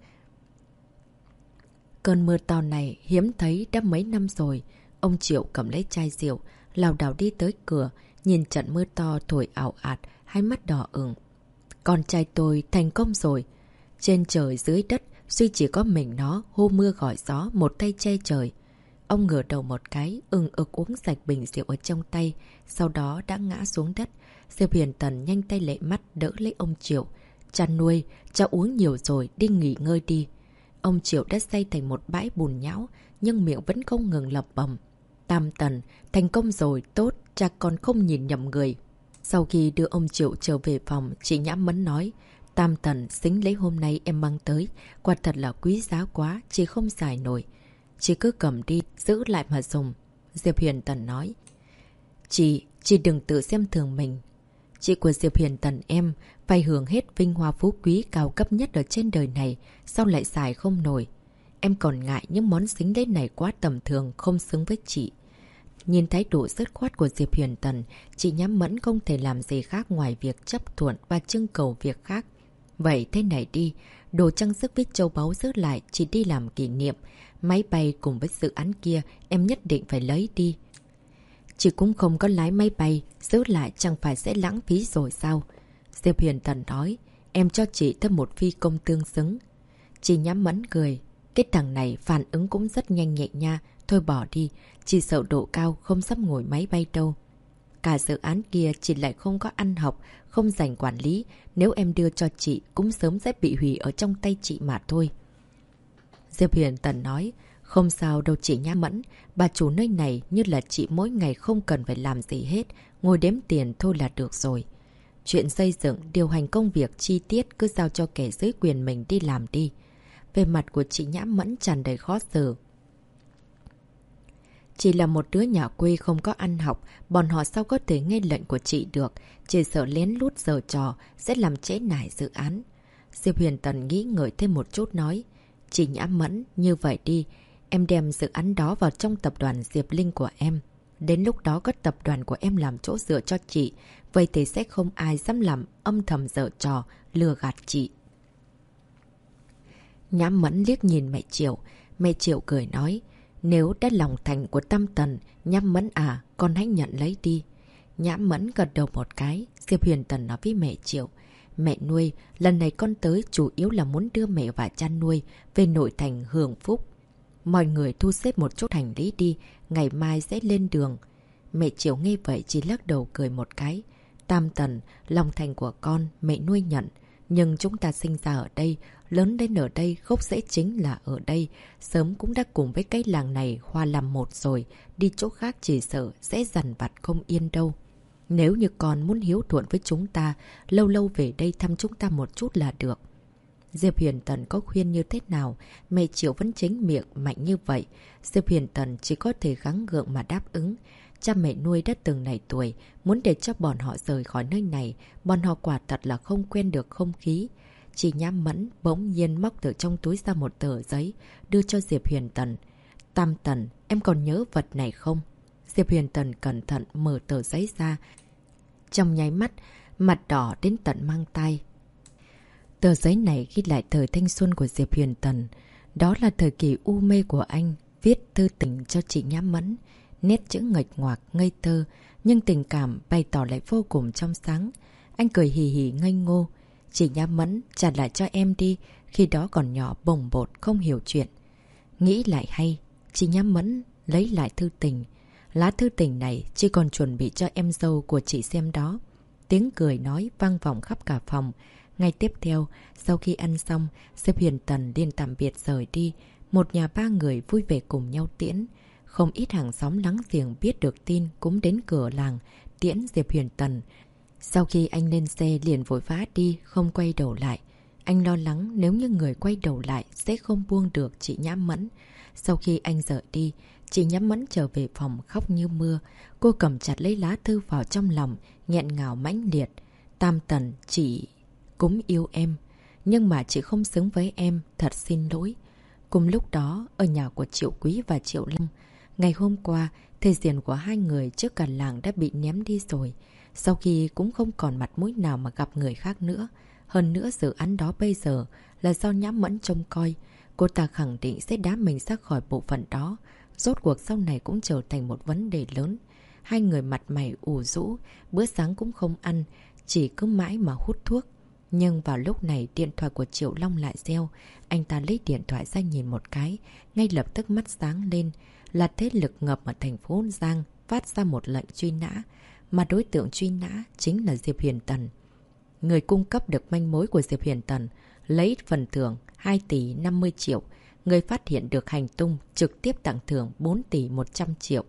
Cơn mưa to này hiếm thấy đã mấy năm rồi. Ông Triệu cầm lấy chai rượu, lảo đảo đi tới cửa, nhìn trận mưa to thổi ảo ạt, hai mắt đỏ ửng. Con trai tôi thành công rồi. Trên trời dưới đất, duy chỉ có mình nó hô mưa gọi gió, một tay che trời. Ông ngửa đầu một cái, ực uống sạch bình rượu ở trong tay, sau đó đã ngã xuống đất. Diệp Huyền Tần nhanh tay lệ mắt đỡ lấy ông Triệu. Cha nuôi, cha uống nhiều rồi, đi nghỉ ngơi đi. Ông Triệu đã say thành một bãi bùn nhão, nhưng miệng vẫn không ngừng lẩm bẩm. Tam Tần, thành công rồi, tốt, cha còn không nhìn nhầm người. Sau khi đưa ông Triệu trở về phòng, chị Nhã Mẫn nói, Tam Tần, sính lễ hôm nay em mang tới, quả thật là quý giá quá, chị không xài nổi. Chị cứ cầm đi, giữ lại mà dùng. Diệp Huyền Tần nói, chị đừng tự xem thường mình. Chị của Diệp Huyền Tần em phải hưởng hết vinh hoa phú quý cao cấp nhất ở trên đời này, sao lại xài không nổi. Em còn ngại những món sính lễ này quá tầm thường, không xứng với chị. Nhìn thái độ dứt khoát của Diệp Huyền Tần, chị Nhã Mẫn không thể làm gì khác ngoài việc chấp thuận và trưng cầu việc khác. Vậy thế này đi, đồ trang sức với châu báu giữ lại chỉ đi làm kỷ niệm. Máy bay cùng với dự án kia em nhất định phải lấy đi. Chị cũng không có lái máy bay, giữ lại chẳng phải sẽ lãng phí rồi sao? Diệp Huyền Tần nói, em cho chị thêm một phi công tương xứng. Chị Nhã Mẫn cười, cái thằng này phản ứng cũng rất nhanh nhẹ nha, thôi bỏ đi, chị sợ độ cao không dám ngồi máy bay đâu. Cả dự án kia chị lại không có ăn học, không dành quản lý, nếu em đưa cho chị cũng sớm sẽ bị hủy ở trong tay chị mà thôi. Diệp Huyền Tần nói, không sao đâu chị Nhã Mẫn, bà chủ nơi này như là chị mỗi ngày không cần phải làm gì hết, ngồi đếm tiền thôi là được rồi. Chuyện xây dựng, điều hành công việc chi tiết cứ giao cho kẻ dưới quyền mình đi làm đi. Về mặt của chị Nhã Mẫn tràn đầy khó xử. Chỉ là một đứa nhà quê không có ăn học, bọn họ sao có thể nghe lệnh của chị được, chỉ sợ lén lút giở trò sẽ làm trễ nải dự án. Diệp Huyền Tần nghĩ ngợi thêm một chút nói, chị Nhã Mẫn, như vậy đi, em đem dự án đó vào trong tập đoàn Diệp Linh của em. Đến lúc đó có tập đoàn của em làm chỗ dựa cho chị, vậy thì sẽ không ai dám làm âm thầm giở trò, lừa gạt chị. Nhã Mẫn liếc nhìn mẹ Triệu cười nói, nếu đã lòng thành của Tam Tần, Nhã Mẫn à, con hãy nhận lấy đi. Nhã Mẫn gật đầu một cái. Diệp Huyền Tần nói với mẹ Triệu. Mẹ nuôi, lần này con tới chủ yếu là muốn đưa mẹ và cha nuôi về nội thành hưởng phúc. Mọi người thu xếp một chút hành lý đi, ngày mai sẽ lên đường. Mẹ Triệu nghe vậy chỉ lắc đầu cười một cái. Tam Tần, lòng thành của con, mẹ nuôi nhận. Nhưng chúng ta sinh ra ở đây, lớn lên ở đây, gốc rễ chính là ở đây. Sớm cũng đã cùng với cái làng này hòa làm một rồi. Đi chỗ khác chỉ sợ sẽ dằn vặt không yên đâu. Nếu như con muốn hiếu thuận với chúng ta, lâu lâu về đây thăm chúng ta một chút là được. Diệp Huyền Tần có khuyên như thế nào, mẹ Triệu vẫn chính miệng mạnh như vậy. Diệp Huyền Tần chỉ có thể gắng gượng mà đáp ứng. Cha mẹ nuôi đã từng này tuổi, muốn để cho bọn họ rời khỏi nơi này, bọn họ quả thật là không quen được không khí. Chị Nhã Mẫn bỗng nhiên móc từ trong túi ra một tờ giấy, đưa cho Diệp Huyền Tần. Tam Tần, em còn nhớ vật này không? Diệp Huyền Tần cẩn thận mở tờ giấy ra. Trong nháy mắt, mặt đỏ đến tận mang tay. Tờ giấy này ghi lại thời thanh xuân của Diệp Huyền Tần. Đó là thời kỳ u mê của anh, viết thư tình cho chị Nhã Mẫn. Nét chữ nghịch ngoạc, ngây thơ, nhưng tình cảm bày tỏ lại vô cùng trong sáng. Anh cười hì hì ngây ngô. Chị Nhã Mẫn, trả lại cho em đi, khi đó còn nhỏ bồng bột, không hiểu chuyện. Nghĩ lại hay, chị Nhã Mẫn lấy lại thư tình. Lá thư tình này chỉ còn chuẩn bị cho em dâu của chị xem đó. Tiếng cười nói vang vọng khắp cả phòng. Ngay tiếp theo, sau khi ăn xong, Diệp Huyền Tần liền tạm biệt rời đi. Một nhà ba người vui vẻ cùng nhau tiễn. Không ít hàng xóm láng giềng biết được tin cũng đến cửa làng tiễn Diệp Huyền Tần. Sau khi anh lên xe liền vội vã đi, không quay đầu lại. Anh lo lắng nếu như người quay đầu lại sẽ không buông được chị Nhã Mẫn. Sau khi anh rời đi, chị Nhã Mẫn trở về phòng khóc như mưa. Cô cầm chặt lấy lá thư vào trong lòng, nghẹn ngào mãnh liệt. Tam Tần, chị cũng yêu em, nhưng mà chị không xứng với em, thật xin lỗi. Cùng lúc đó, ở nhà của Triệu Quý và Triệu Long, ngày hôm qua, thể diện của hai người trước cả làng đã bị ném đi rồi. Sau khi cũng không còn mặt mũi nào mà gặp người khác nữa. Hơn nữa dự án đó bây giờ là do Nhã Mẫn trông coi. Cô ta khẳng định sẽ đá mình ra khỏi bộ phận đó. Rốt cuộc sau này cũng trở thành một vấn đề lớn. Hai người mặt mày ủ rũ, bữa sáng cũng không ăn, chỉ cứ mãi mà hút thuốc. Nhưng vào lúc này điện thoại của Triệu Long lại reo. Anh ta lấy điện thoại ra nhìn một cái, ngay lập tức mắt sáng lên. Là thế lực ngầm ở thành phố Giang phát ra một lệnh truy nã. Mà đối tượng truy nã chính là Diệp Huyền Tần. Người cung cấp được manh mối của Diệp Huyền Tần lấy phần thưởng 2 tỷ 50 triệu. Người phát hiện được hành tung trực tiếp tặng thưởng 4 tỷ 100 triệu.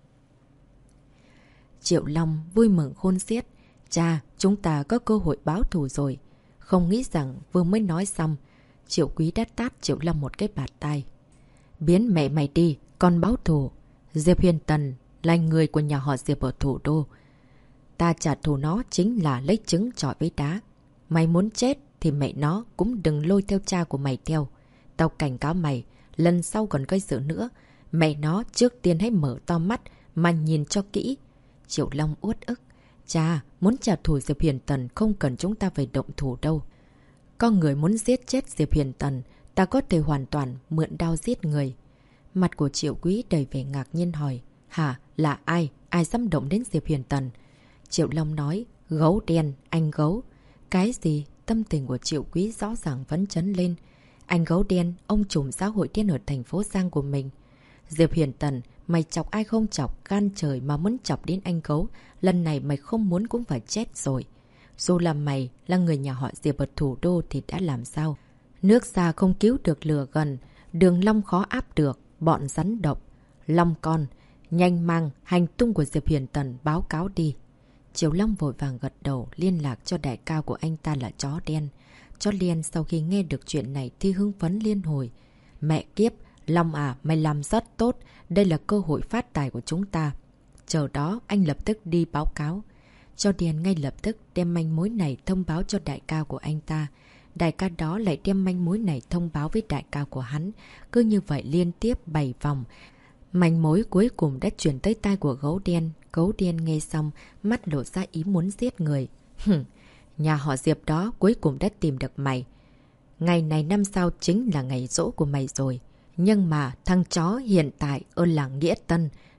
Triệu Long vui mừng khôn xiết. Cha, chúng ta có cơ hội báo thù rồi. Không nghĩ rằng vừa mới nói xong, Triệu Quý đã tát Triệu Long một cái bạt tai. Biến mẹ mày đi, con báo thù. Diệp Huyền Tần là người của nhà họ Diệp ở thủ đô. Ta trả thù nó chính là lấy trứng chọi với đá. Mày muốn chết thì mẹ nó cũng đừng lôi theo cha của mày theo. Tao cảnh cáo mày, lần sau còn gây sự nữa. Mẹ nó trước tiên hãy mở to mắt mà nhìn cho kỹ. Triệu Long uất ức. Cha, muốn trả thù Diệp Huyền Tần không cần chúng ta phải động thủ đâu. Có người muốn giết chết Diệp Huyền Tần, ta có thể hoàn toàn mượn đao giết người. Mặt của Triệu Quý đầy vẻ ngạc nhiên hỏi. Hả? Là ai? Ai dám động đến Diệp Huyền Tần? Triệu Long nói. Gấu đen, anh gấu. Cái gì? Tâm tình của Triệu Quý rõ ràng phấn chấn lên. Anh gấu đen, ông trùm xã hội đen ở thành phố Giang của mình. Diệp Huyền Tần, mày chọc ai không chọc, gan trời mà muốn chọc đến anh gấu. Lần này mày không muốn cũng phải chết rồi. Dù là mày là người nhà họ Diệp ở thủ đô thì đã làm sao? Nước xa không cứu được lửa gần, đường long khó áp được, bọn rắn độc. Long con, nhanh mang hành tung của Diệp Huyền Tần báo cáo đi. Triều Long vội vàng gật đầu liên lạc cho đại ca của anh ta là chó đen. Chó đen sau khi nghe được chuyện này thì hưng phấn liên hồi. Mẹ kiếp, Long à, mày làm rất tốt, đây là cơ hội phát tài của chúng ta. Chờ đó anh lập tức đi báo cáo. Chó đen ngay lập tức đem manh mối này thông báo cho đại ca của anh ta. Đại ca đó lại đem manh mối này thông báo với đại ca của hắn. Cứ như vậy liên tiếp 7 vòng. Manh mối cuối cùng đã chuyển tới tai của gấu đen. Gấu đen nghe xong, mắt lộ ra ý muốn giết người. Nhà họ Diệp đó cuối cùng đã tìm được mày. Ngày này năm sau chính là ngày giỗ của mày rồi. Nhưng mà thằng chó hiện tại ở làng Nghĩa Tân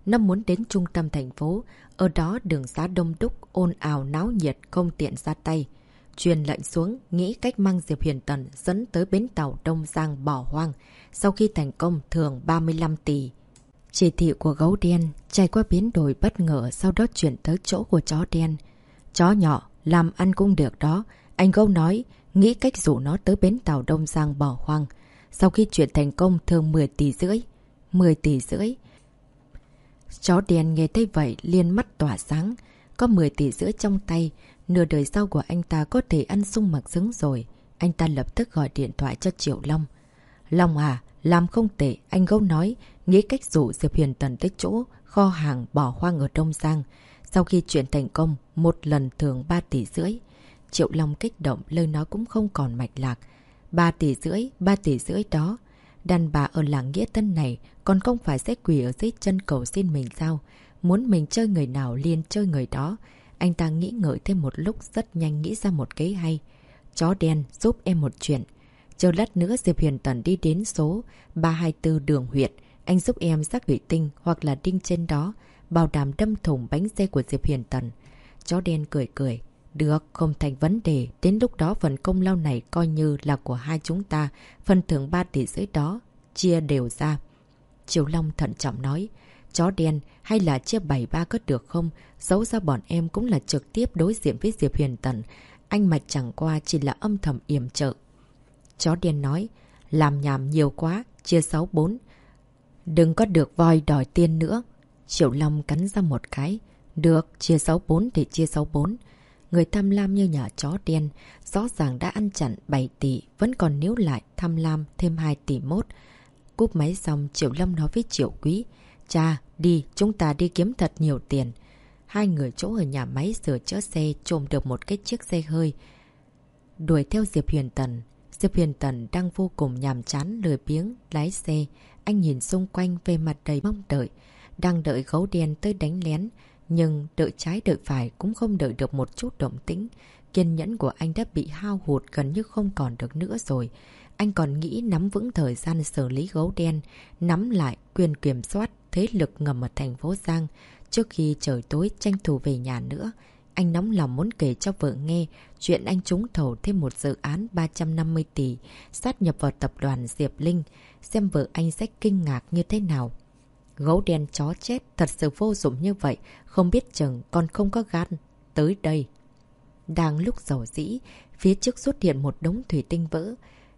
Nó muốn đến trung tâm thành phố. Ở đó đường xá đông đúc, ồn ào náo nhiệt, không tiện ra tay. Truyền lệnh xuống, nghĩ cách mang Diệp Huyền Tần dẫn tới bến tàu Đông Giang bỏ hoang. Sau khi thành công, thưởng 35 tỷ. Chỉ thị của gấu đen trải qua biến đổi bất ngờ, sau đó chuyển tới chỗ của chó đen. Chó nhỏ, làm ăn cũng được đó. Anh gấu nói, nghĩ cách rủ nó tới bến tàu Đông Giang bỏ hoang. Sau khi chuyển thành công, thưởng 10 tỷ rưỡi. 10 tỷ rưỡi. Chó đen nghe thấy vậy, liền mắt tỏa sáng. Có 10 tỷ rưỡi trong tay, nửa đời sau của anh ta có thể ăn sung mặc sướng rồi. Anh ta lập tức gọi điện thoại cho Triệu Long. Long à, làm không tệ, anh gấu nói, nghĩ cách rủ Diệp Huyền Tần tới chỗ kho hàng bỏ hoang ở Đông Giang. Sau khi chuyển thành công, một lần thưởng 3 tỷ rưỡi. Triệu Long kích động, lời nói cũng không còn mạch lạc. 3 tỷ rưỡi đó. Đàn bà ở làng Nghĩa Tân này còn không phải sẽ quỳ ở dưới chân cầu xin mình sao? Muốn mình chơi người nào liền chơi người đó. Anh ta nghĩ ngợi thêm một lúc, rất nhanh nghĩ ra một kế hay. Chó đen, giúp em một chuyện. Chờ lát nữa Diệp Huyền Tần đi đến số 324 đường huyện. Anh giúp em rác thủy tinh hoặc là đinh trên đó, bảo đảm đâm thủng bánh xe của Diệp Huyền Tần. Chó đen cười cười. Được, không thành vấn đề. Đến lúc đó phần công lao này coi như là của hai chúng ta. Phần thưởng 3 tỷ rưỡi đó chia đều ra. Triều Long thận trọng nói. Chó đen, hay là chia 7-3 có được không? Dẫu ra bọn em cũng là trực tiếp đối diện với Diệp Huyền Tần. Anh mà chẳng qua chỉ là âm thầm yểm trợ. Chó đen nói. Làm nhảm nhiều quá, chia 6-4. Đừng có được voi đòi tiền nữa. Triệu Long cắn ra một cái. Được, chia 6-4 thì chia 6-4. Người tham lam như nhà chó đen, rõ ràng đã ăn chặn 7 tỷ, vẫn còn níu lại tham lam thêm 2 tỷ mốt. Cúp máy xong, Triệu Long nói với Triệu Quý. Cha, đi, chúng ta đi kiếm thật nhiều tiền. Hai người chỗ ở nhà máy sửa chữa xe trộm được một cái chiếc xe hơi. Đuổi theo Diệp Huyền Tần. Diệp Huyền Tần đang vô cùng nhàm chán lười biếng lái xe. Anh nhìn xung quanh về mặt đầy mong đợi. Đang đợi gấu đen tới đánh lén. Nhưng đợi trái đợi phải cũng không đợi được một chút động tĩnh. Kiên nhẫn của anh đã bị hao hụt gần như không còn được nữa rồi. Anh còn nghĩ nắm vững thời gian xử lý gấu đen, nắm lại quyền kiểm soát thế lực ngầm ở thành phố Giang. Trước khi trời tối tranh thủ về nhà nữa, anh nóng lòng muốn kể cho vợ nghe chuyện anh trúng thầu thêm một dự án 350 tỷ sát nhập vào tập đoàn Diệp Linh, xem vợ anh sẽ kinh ngạc như thế nào. Gấu đen chó chết thật sự vô dụng như vậy, không biết chừng còn không có gan tới đây. Đang lúc dầu dĩ, phía trước xuất hiện một đống thủy tinh vỡ,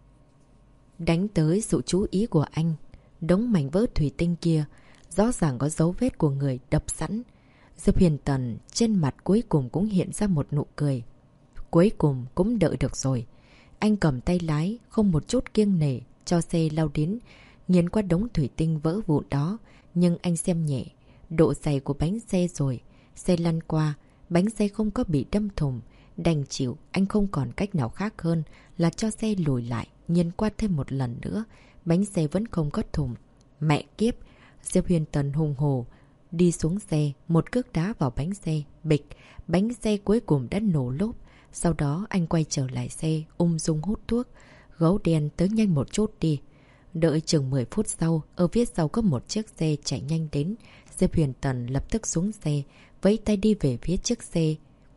đánh tới sự chú ý của anh. Đống mảnh vỡ thủy tinh kia rõ ràng có dấu vết của người đập sẵn. Diệp Huyền Tần trên mặt cuối cùng cũng hiện ra một nụ cười. Cuối cùng cũng đợi được rồi. Anh cầm tay lái, không một chút kiêng nể, cho xe lao đến, nghiền qua đống thủy tinh vỡ vụn đó. Nhưng anh xem nhẹ độ dày của bánh xe rồi. Xe lăn qua, bánh xe không có bị đâm thủng. Đành chịu, anh không còn cách nào khác hơn là cho xe lùi lại, nghiền qua thêm một lần nữa. Bánh xe vẫn không có thủng. Mẹ kiếp! Diệp Huyền Tần hùng hồ đi xuống xe, một cước đá vào bánh xe, bịch. Bánh xe cuối cùng đã nổ lốp. Sau đó anh quay trở lại xe, ung dung hút thuốc. Gấu đen tới nhanh một chút đi. Đợi chừng 10 phút sau, ở phía sau có một chiếc xe chạy nhanh đến. Diệp Huyền Tần lập tức xuống xe, vẫy tay đi về phía chiếc xe.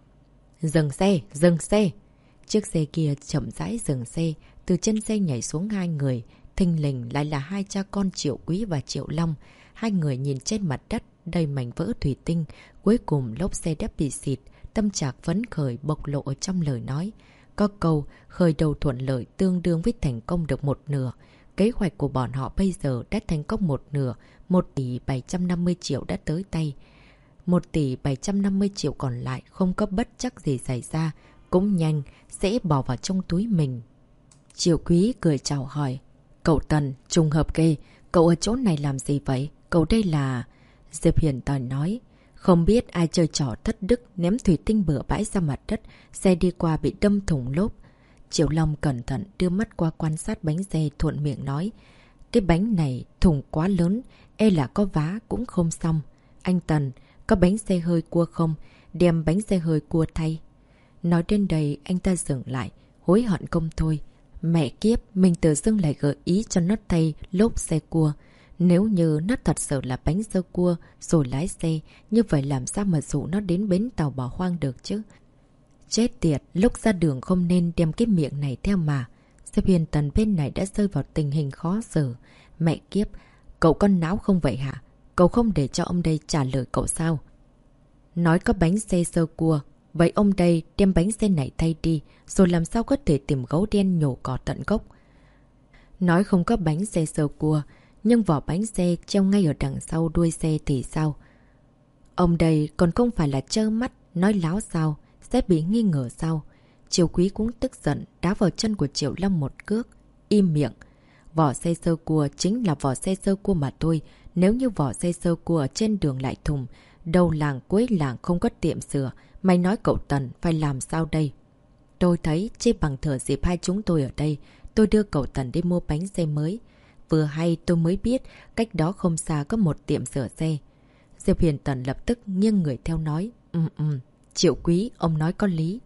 Dừng xe! Dừng xe! Chiếc xe kia chậm rãi dừng xe, từ chân xe nhảy xuống hai người. Thình lình lại là hai cha con Triệu Quý và Triệu Long. Hai người nhìn trên mặt đất đầy mảnh vỡ thủy tinh. Cuối cùng lốp xe đã bị xịt, tâm trạng phấn khởi bộc lộ ở trong lời nói. Có câu khởi đầu thuận lợi tương đương với thành công được một nửa. Kế hoạch của bọn họ bây giờ đã thành công một nửa. 1 tỷ 750 triệu đã tới tay. 1 tỷ 750 triệu còn lại không có bất chắc gì xảy ra, cũng nhanh sẽ bỏ vào trong túi mình. Triệu Quý cười chào hỏi. Cậu Tần, trùng hợp ghê, cậu ở chỗ này làm gì vậy? Cậu đây là... Diệp Huyền Tần nói. Không biết ai chơi trò thất đức ném thủy tinh bừa bãi ra mặt đất, xe đi qua bị đâm thủng lốp. Triệu Long cẩn thận đưa mắt qua quan sát bánh xe, thuận miệng nói. Cái bánh này thùng quá lớn, e là có vá cũng không xong. Anh Tần, có bánh xe hơi cua không? Đem bánh xe hơi cua thay. Nói đến đây anh ta dừng lại, hối hận không thôi. Mẹ kiếp, mình tự dưng lại gợi ý cho nó thay lốp xe cua. Nếu như nó thật sự là bánh sơ cua rồi lái xe, như vậy làm sao mà dụ nó đến bến tàu bỏ hoang được chứ? Chết tiệt, lúc ra đường không nên đem cái miệng này theo mà. Diệp Huyền Tần bên này đã rơi vào tình hình khó xử. Mẹ kiếp, cậu con não không vậy hả? Cậu không để cho ông đây trả lời cậu sao? Nói có bánh xe sơ cua, vậy ông đây đem bánh xe này thay đi, rồi làm sao có thể tìm gấu đen nhổ cỏ tận gốc? Nói không có bánh xe sơ cua, nhưng vỏ bánh xe treo ngay ở đằng sau đuôi xe thì sao? Ông đây còn không phải là trơ mắt, nói láo sao? Sẽ bị nghi ngờ sao? Triều Quý cũng tức giận, đá vào chân của Triệu Long một cước. Im miệng. Vỏ xe sơ cua chính là vỏ xe sơ cua mà thôi. Nếu như vỏ xe sơ cua ở trên đường lại thùng, đầu làng cuối làng không có tiệm sửa, mày nói cậu Tần phải làm sao đây? Tôi thấy chỉ bằng thừa dịp hai chúng tôi ở đây, tôi đưa cậu Tần đi mua bánh xe mới. Vừa hay tôi mới biết cách đó không xa có một tiệm sửa xe. Diệp Huyền Tần lập tức nghiêng người theo nói. Triệu Quý, ông nói có lý.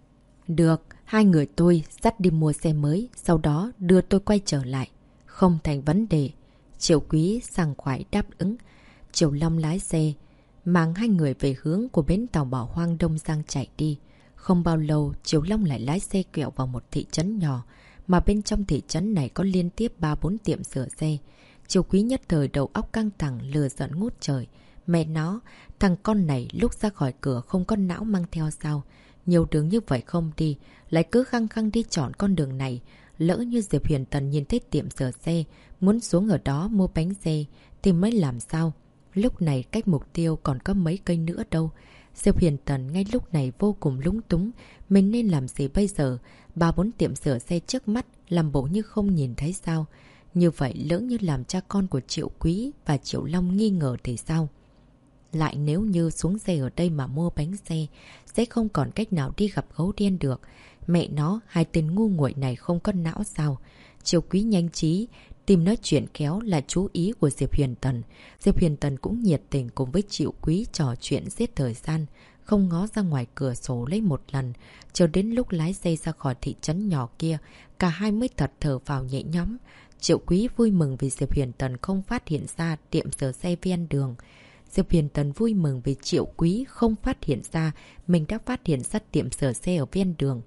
Được, hai người tôi dắt đi mua xe mới, sau đó đưa tôi quay trở lại. Không thành vấn đề. Triệu Quý sảng khoái đáp ứng. Triệu Long lái xe, mang hai người về hướng của bến tàu bỏ hoang Đông Giang chạy đi. Không bao lâu, Triệu Long lại lái xe quẹo vào một thị trấn nhỏ, mà bên trong thị trấn này có liên tiếp 3-4 tiệm sửa xe. Triệu Quý nhất thời đầu óc căng thẳng, lừa giận ngút trời. Mẹ nó, thằng con này lúc ra khỏi cửa không có não mang theo sao? Nhiều đường như vậy không đi, lại cứ khăng khăng đi chọn con đường này. Lỡ như Diệp Huyền Tần nhìn thấy tiệm sửa xe, muốn xuống ở đó mua bánh xe, thì mới làm sao? Lúc này cách mục tiêu còn có mấy cây nữa đâu. Diệp Huyền Tần ngay lúc này vô cùng lúng túng. Mình nên làm gì bây giờ? 3-4 tiệm sửa xe trước mắt, làm bộ như không nhìn thấy sao? Như vậy lỡ như làm cha con của Triệu Quý và Triệu Long nghi ngờ thì sao? Lại nếu như xuống xe ở đây mà mua bánh xe, sẽ không còn cách nào đi gặp gấu đen được. Mẹ nó, hai tên ngu nguội này không có não sao? Triệu Quý nhanh trí, tìm nói chuyện kéo là chú ý của Diệp Huyền Tần. Diệp Huyền Tần cũng nhiệt tình cùng với Triệu Quý trò chuyện giết thời gian, không ngó ra ngoài cửa sổ lấy một lần. Chờ đến lúc lái xe ra khỏi thị trấn nhỏ kia, cả hai mới thật thở vào nhẹ nhõm. Triệu Quý vui mừng vì Diệp Huyền Tần không phát hiện ra tiệm sửa xe ven đường. Diệp Huyền Tần vui mừng vì Triệu Quý không phát hiện ra mình đã phát hiện ra tiệm sửa xe ở ven đường.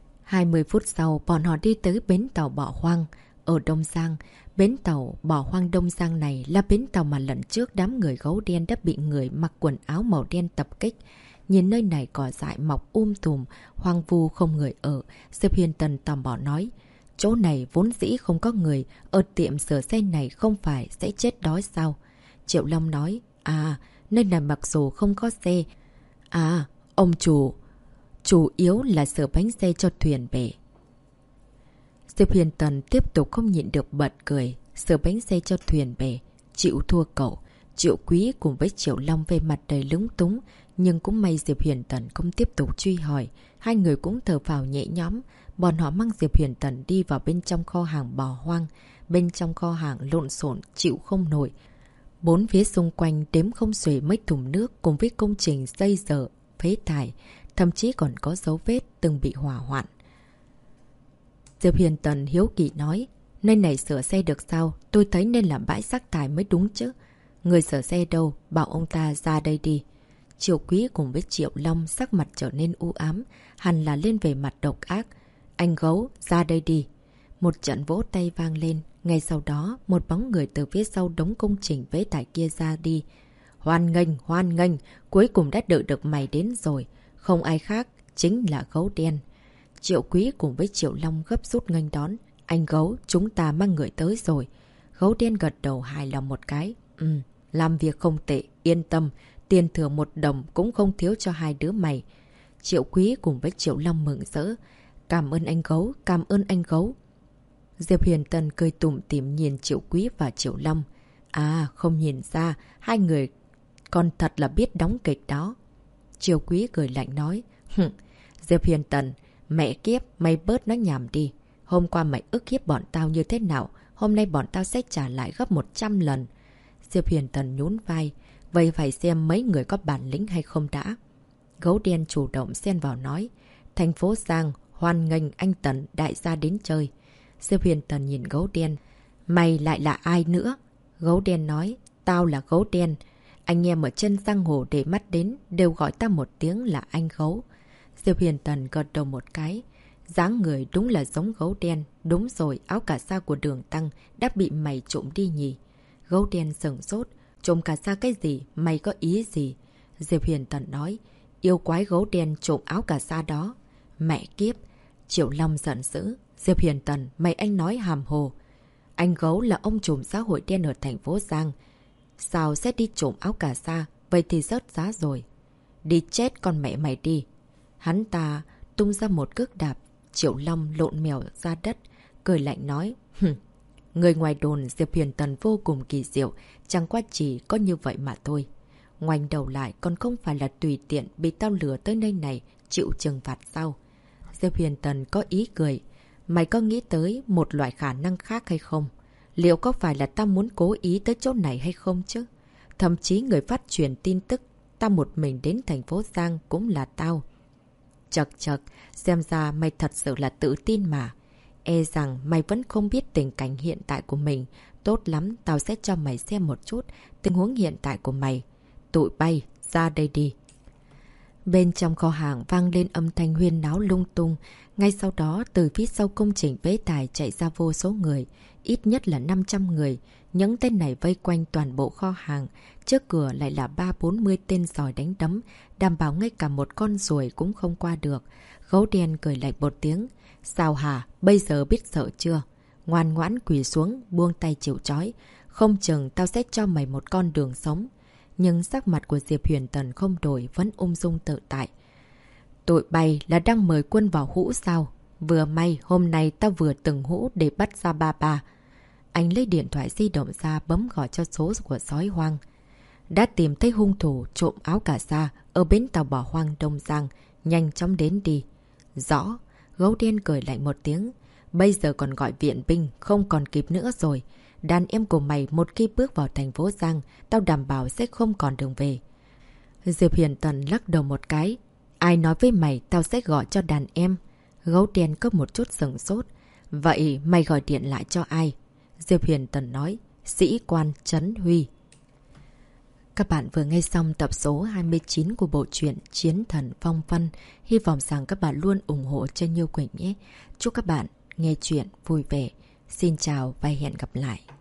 20 phút sau, bọn họ đi tới bến tàu bỏ hoang ở Đông Giang. Bến tàu bỏ hoang Đông Giang này là bến tàu mà lần trước đám người gấu đen đã bị người mặc quần áo màu đen tập kích. Nhìn nơi này cỏ dại mọc tùm, hoang vu không người ở. Diệp Huyền Tần tò mò nói, chỗ này vốn dĩ không có người, ở tiệm sửa xe này không phải sẽ chết đói sao? Triệu Long nói, nơi này mặc dù không có xe. Ông chủ yếu là sửa bánh xe cho thuyền bè. Diệp Huyền Tần tiếp tục không nhịn được bật cười. Sửa bánh xe cho thuyền bè, chịu thua cậu. Triệu Quý cùng với Triệu Long về mặt đầy lúng túng. Nhưng cũng may Diệp Huyền Tần không tiếp tục truy hỏi. Hai người cũng thở phào nhẹ nhõm. Bọn họ mang Diệp Huyền Tần đi vào bên trong kho hàng bò hoang. Bên trong kho hàng lộn xộn chịu không nổi. Bốn phía xung quanh đếm không xuể mấy thùng nước cùng với công trình xây dở, phế thải, thậm chí còn có dấu vết từng bị hỏa hoạn. Diệp Huyền Tần hiếu kỳ nói, nơi này sửa xe được sao? Tôi thấy nên làm bãi rác thải mới đúng chứ. Người sửa xe đâu? Bảo ông ta ra đây đi. Triệu Quý cùng với Triệu Long sắc mặt trở nên u ám, hẳn là lên về mặt độc ác. Anh gấu, ra đây đi. Một trận vỗ tay vang lên. Ngay sau đó, một bóng người từ phía sau đống công trình phế thải kia ra đi. Hoan nghênh, cuối cùng đã đợi được mày đến rồi. Không ai khác, chính là gấu đen. Triệu Quý cùng với Triệu Long gấp rút nghênh đón. Anh gấu, chúng ta mang người tới rồi. Gấu đen gật đầu hài lòng một cái. Làm việc không tệ, yên tâm. Tiền thưởng 1 đồng cũng không thiếu cho hai đứa mày. Triệu Quý cùng với Triệu Long mừng rỡ. Cảm ơn anh gấu, cảm ơn anh gấu. Diệp Huyền Tần cười tủm tỉm nhìn Triệu Quý và Triệu Long. Không nhìn ra, hai người còn thật là biết đóng kịch đó. Triệu Quý cười lạnh nói. Diệp Huyền Tần, mẹ kiếp, mày bớt nói nhảm đi. Hôm qua mày ức hiếp bọn tao như thế nào, hôm nay bọn tao sẽ trả lại gấp 100 lần. Diệp Huyền Tần nhún vai. Vậy phải xem mấy người có bản lĩnh hay không đã. Gấu đen chủ động xen vào nói. Thành phố Giang, hoan nghênh anh Tần đại gia đến chơi. Diệp Huyền Tần nhìn gấu đen. Mày lại là ai nữa? Gấu đen nói, tao là gấu đen. Anh em ở trên giang hồ để mắt đến đều gọi ta một tiếng là anh gấu. Diệp Huyền Tần gật đầu một cái. Dáng người đúng là giống gấu đen. Đúng rồi, áo cà sa của Đường Tăng đã bị mày trộm đi nhỉ. Gấu đen sửng sốt. Trộm cà sa cái gì? Mày có ý gì? Diệp Huyền Tần nói. Yêu quái gấu đen trộm áo cà sa đó. Mẹ kiếp! Triệu Long giận dữ. Diệp Huyền Tần, mày anh nói hàm hồ. Anh gấu là ông trùm xã hội đen ở thành phố Giang. Sao sẽ đi trộm áo cà sa? Vậy thì rớt giá rồi. Đi chết con mẹ mày đi. Hắn ta tung ra một cước đạp. Triệu Long lộn mèo ra đất. Cười lạnh nói. Người ngoài đồn Diệp Huyền Tần vô cùng kỳ diệu. Chẳng qua chỉ có như vậy mà thôi. Ngoảnh đầu lại còn không phải là tùy tiện bị tao lừa tới nơi này chịu trừng phạt sao? Diệp Huyền Tần có ý cười. Mày có nghĩ tới một loại khả năng khác hay không? Liệu có phải là tao muốn cố ý tới chỗ này hay không chứ? Thậm chí người phát truyền tin tức tao một mình đến thành phố Giang cũng là tao. Chật chật, xem ra mày thật sự là tự tin mà. E rằng mày vẫn không biết tình cảnh hiện tại của mình. Tốt lắm, tao sẽ cho mày xem một chút tình huống hiện tại của mày. Tụi bay, ra đây đi. Bên trong kho hàng vang lên âm thanh huyên náo lung tung. Ngay sau đó, từ phía sau công trình bế tài chạy ra vô số người. Ít nhất là 500 người. Những tên này vây quanh toàn bộ kho hàng. Trước cửa lại là 30-40 tên giỏi đánh đấm. Đảm bảo ngay cả một con ruồi cũng không qua được. Gấu đen cười lạnh một tiếng. Sao hả? Bây giờ biết sợ chưa? Ngoan ngoãn quỳ xuống, buông tay chịu trói. Không chừng tao sẽ cho mày một con đường sống. Nhưng sắc mặt của Diệp Huyền Tần không đổi, vẫn ung dung tự tại. Tụi bay là đang mời quân vào hũ sao? Vừa may hôm nay tao vừa từng hũ để bắt ra ba. Anh lấy điện thoại di động ra bấm gọi cho số của sói hoang. Đã tìm thấy hung thủ trộm áo cà sa ở bến tàu bỏ hoang Đông Giang. Nhanh chóng đến đi. Rõ. Gấu đen cười lạnh một tiếng. Bây giờ còn gọi viện binh, không còn kịp nữa rồi. Đàn em của mày một khi bước vào thành phố Giang, tao đảm bảo sẽ không còn đường về. Diệp Huyền Tần lắc đầu một cái. Ai nói với mày tao sẽ gọi cho đàn em? Gấu đen có một chút sửng sốt. Vậy mày gọi điện lại cho ai? Diệp Huyền Tần nói. Sĩ quan Trấn Huy. Các bạn vừa nghe xong tập số 29 của bộ truyện Chiến Thần Phong Vân. Hy vọng rằng các bạn luôn ủng hộ cho Như Quỳnh nhé. Chúc các bạn nghe chuyện vui vẻ. Xin chào và hẹn gặp lại.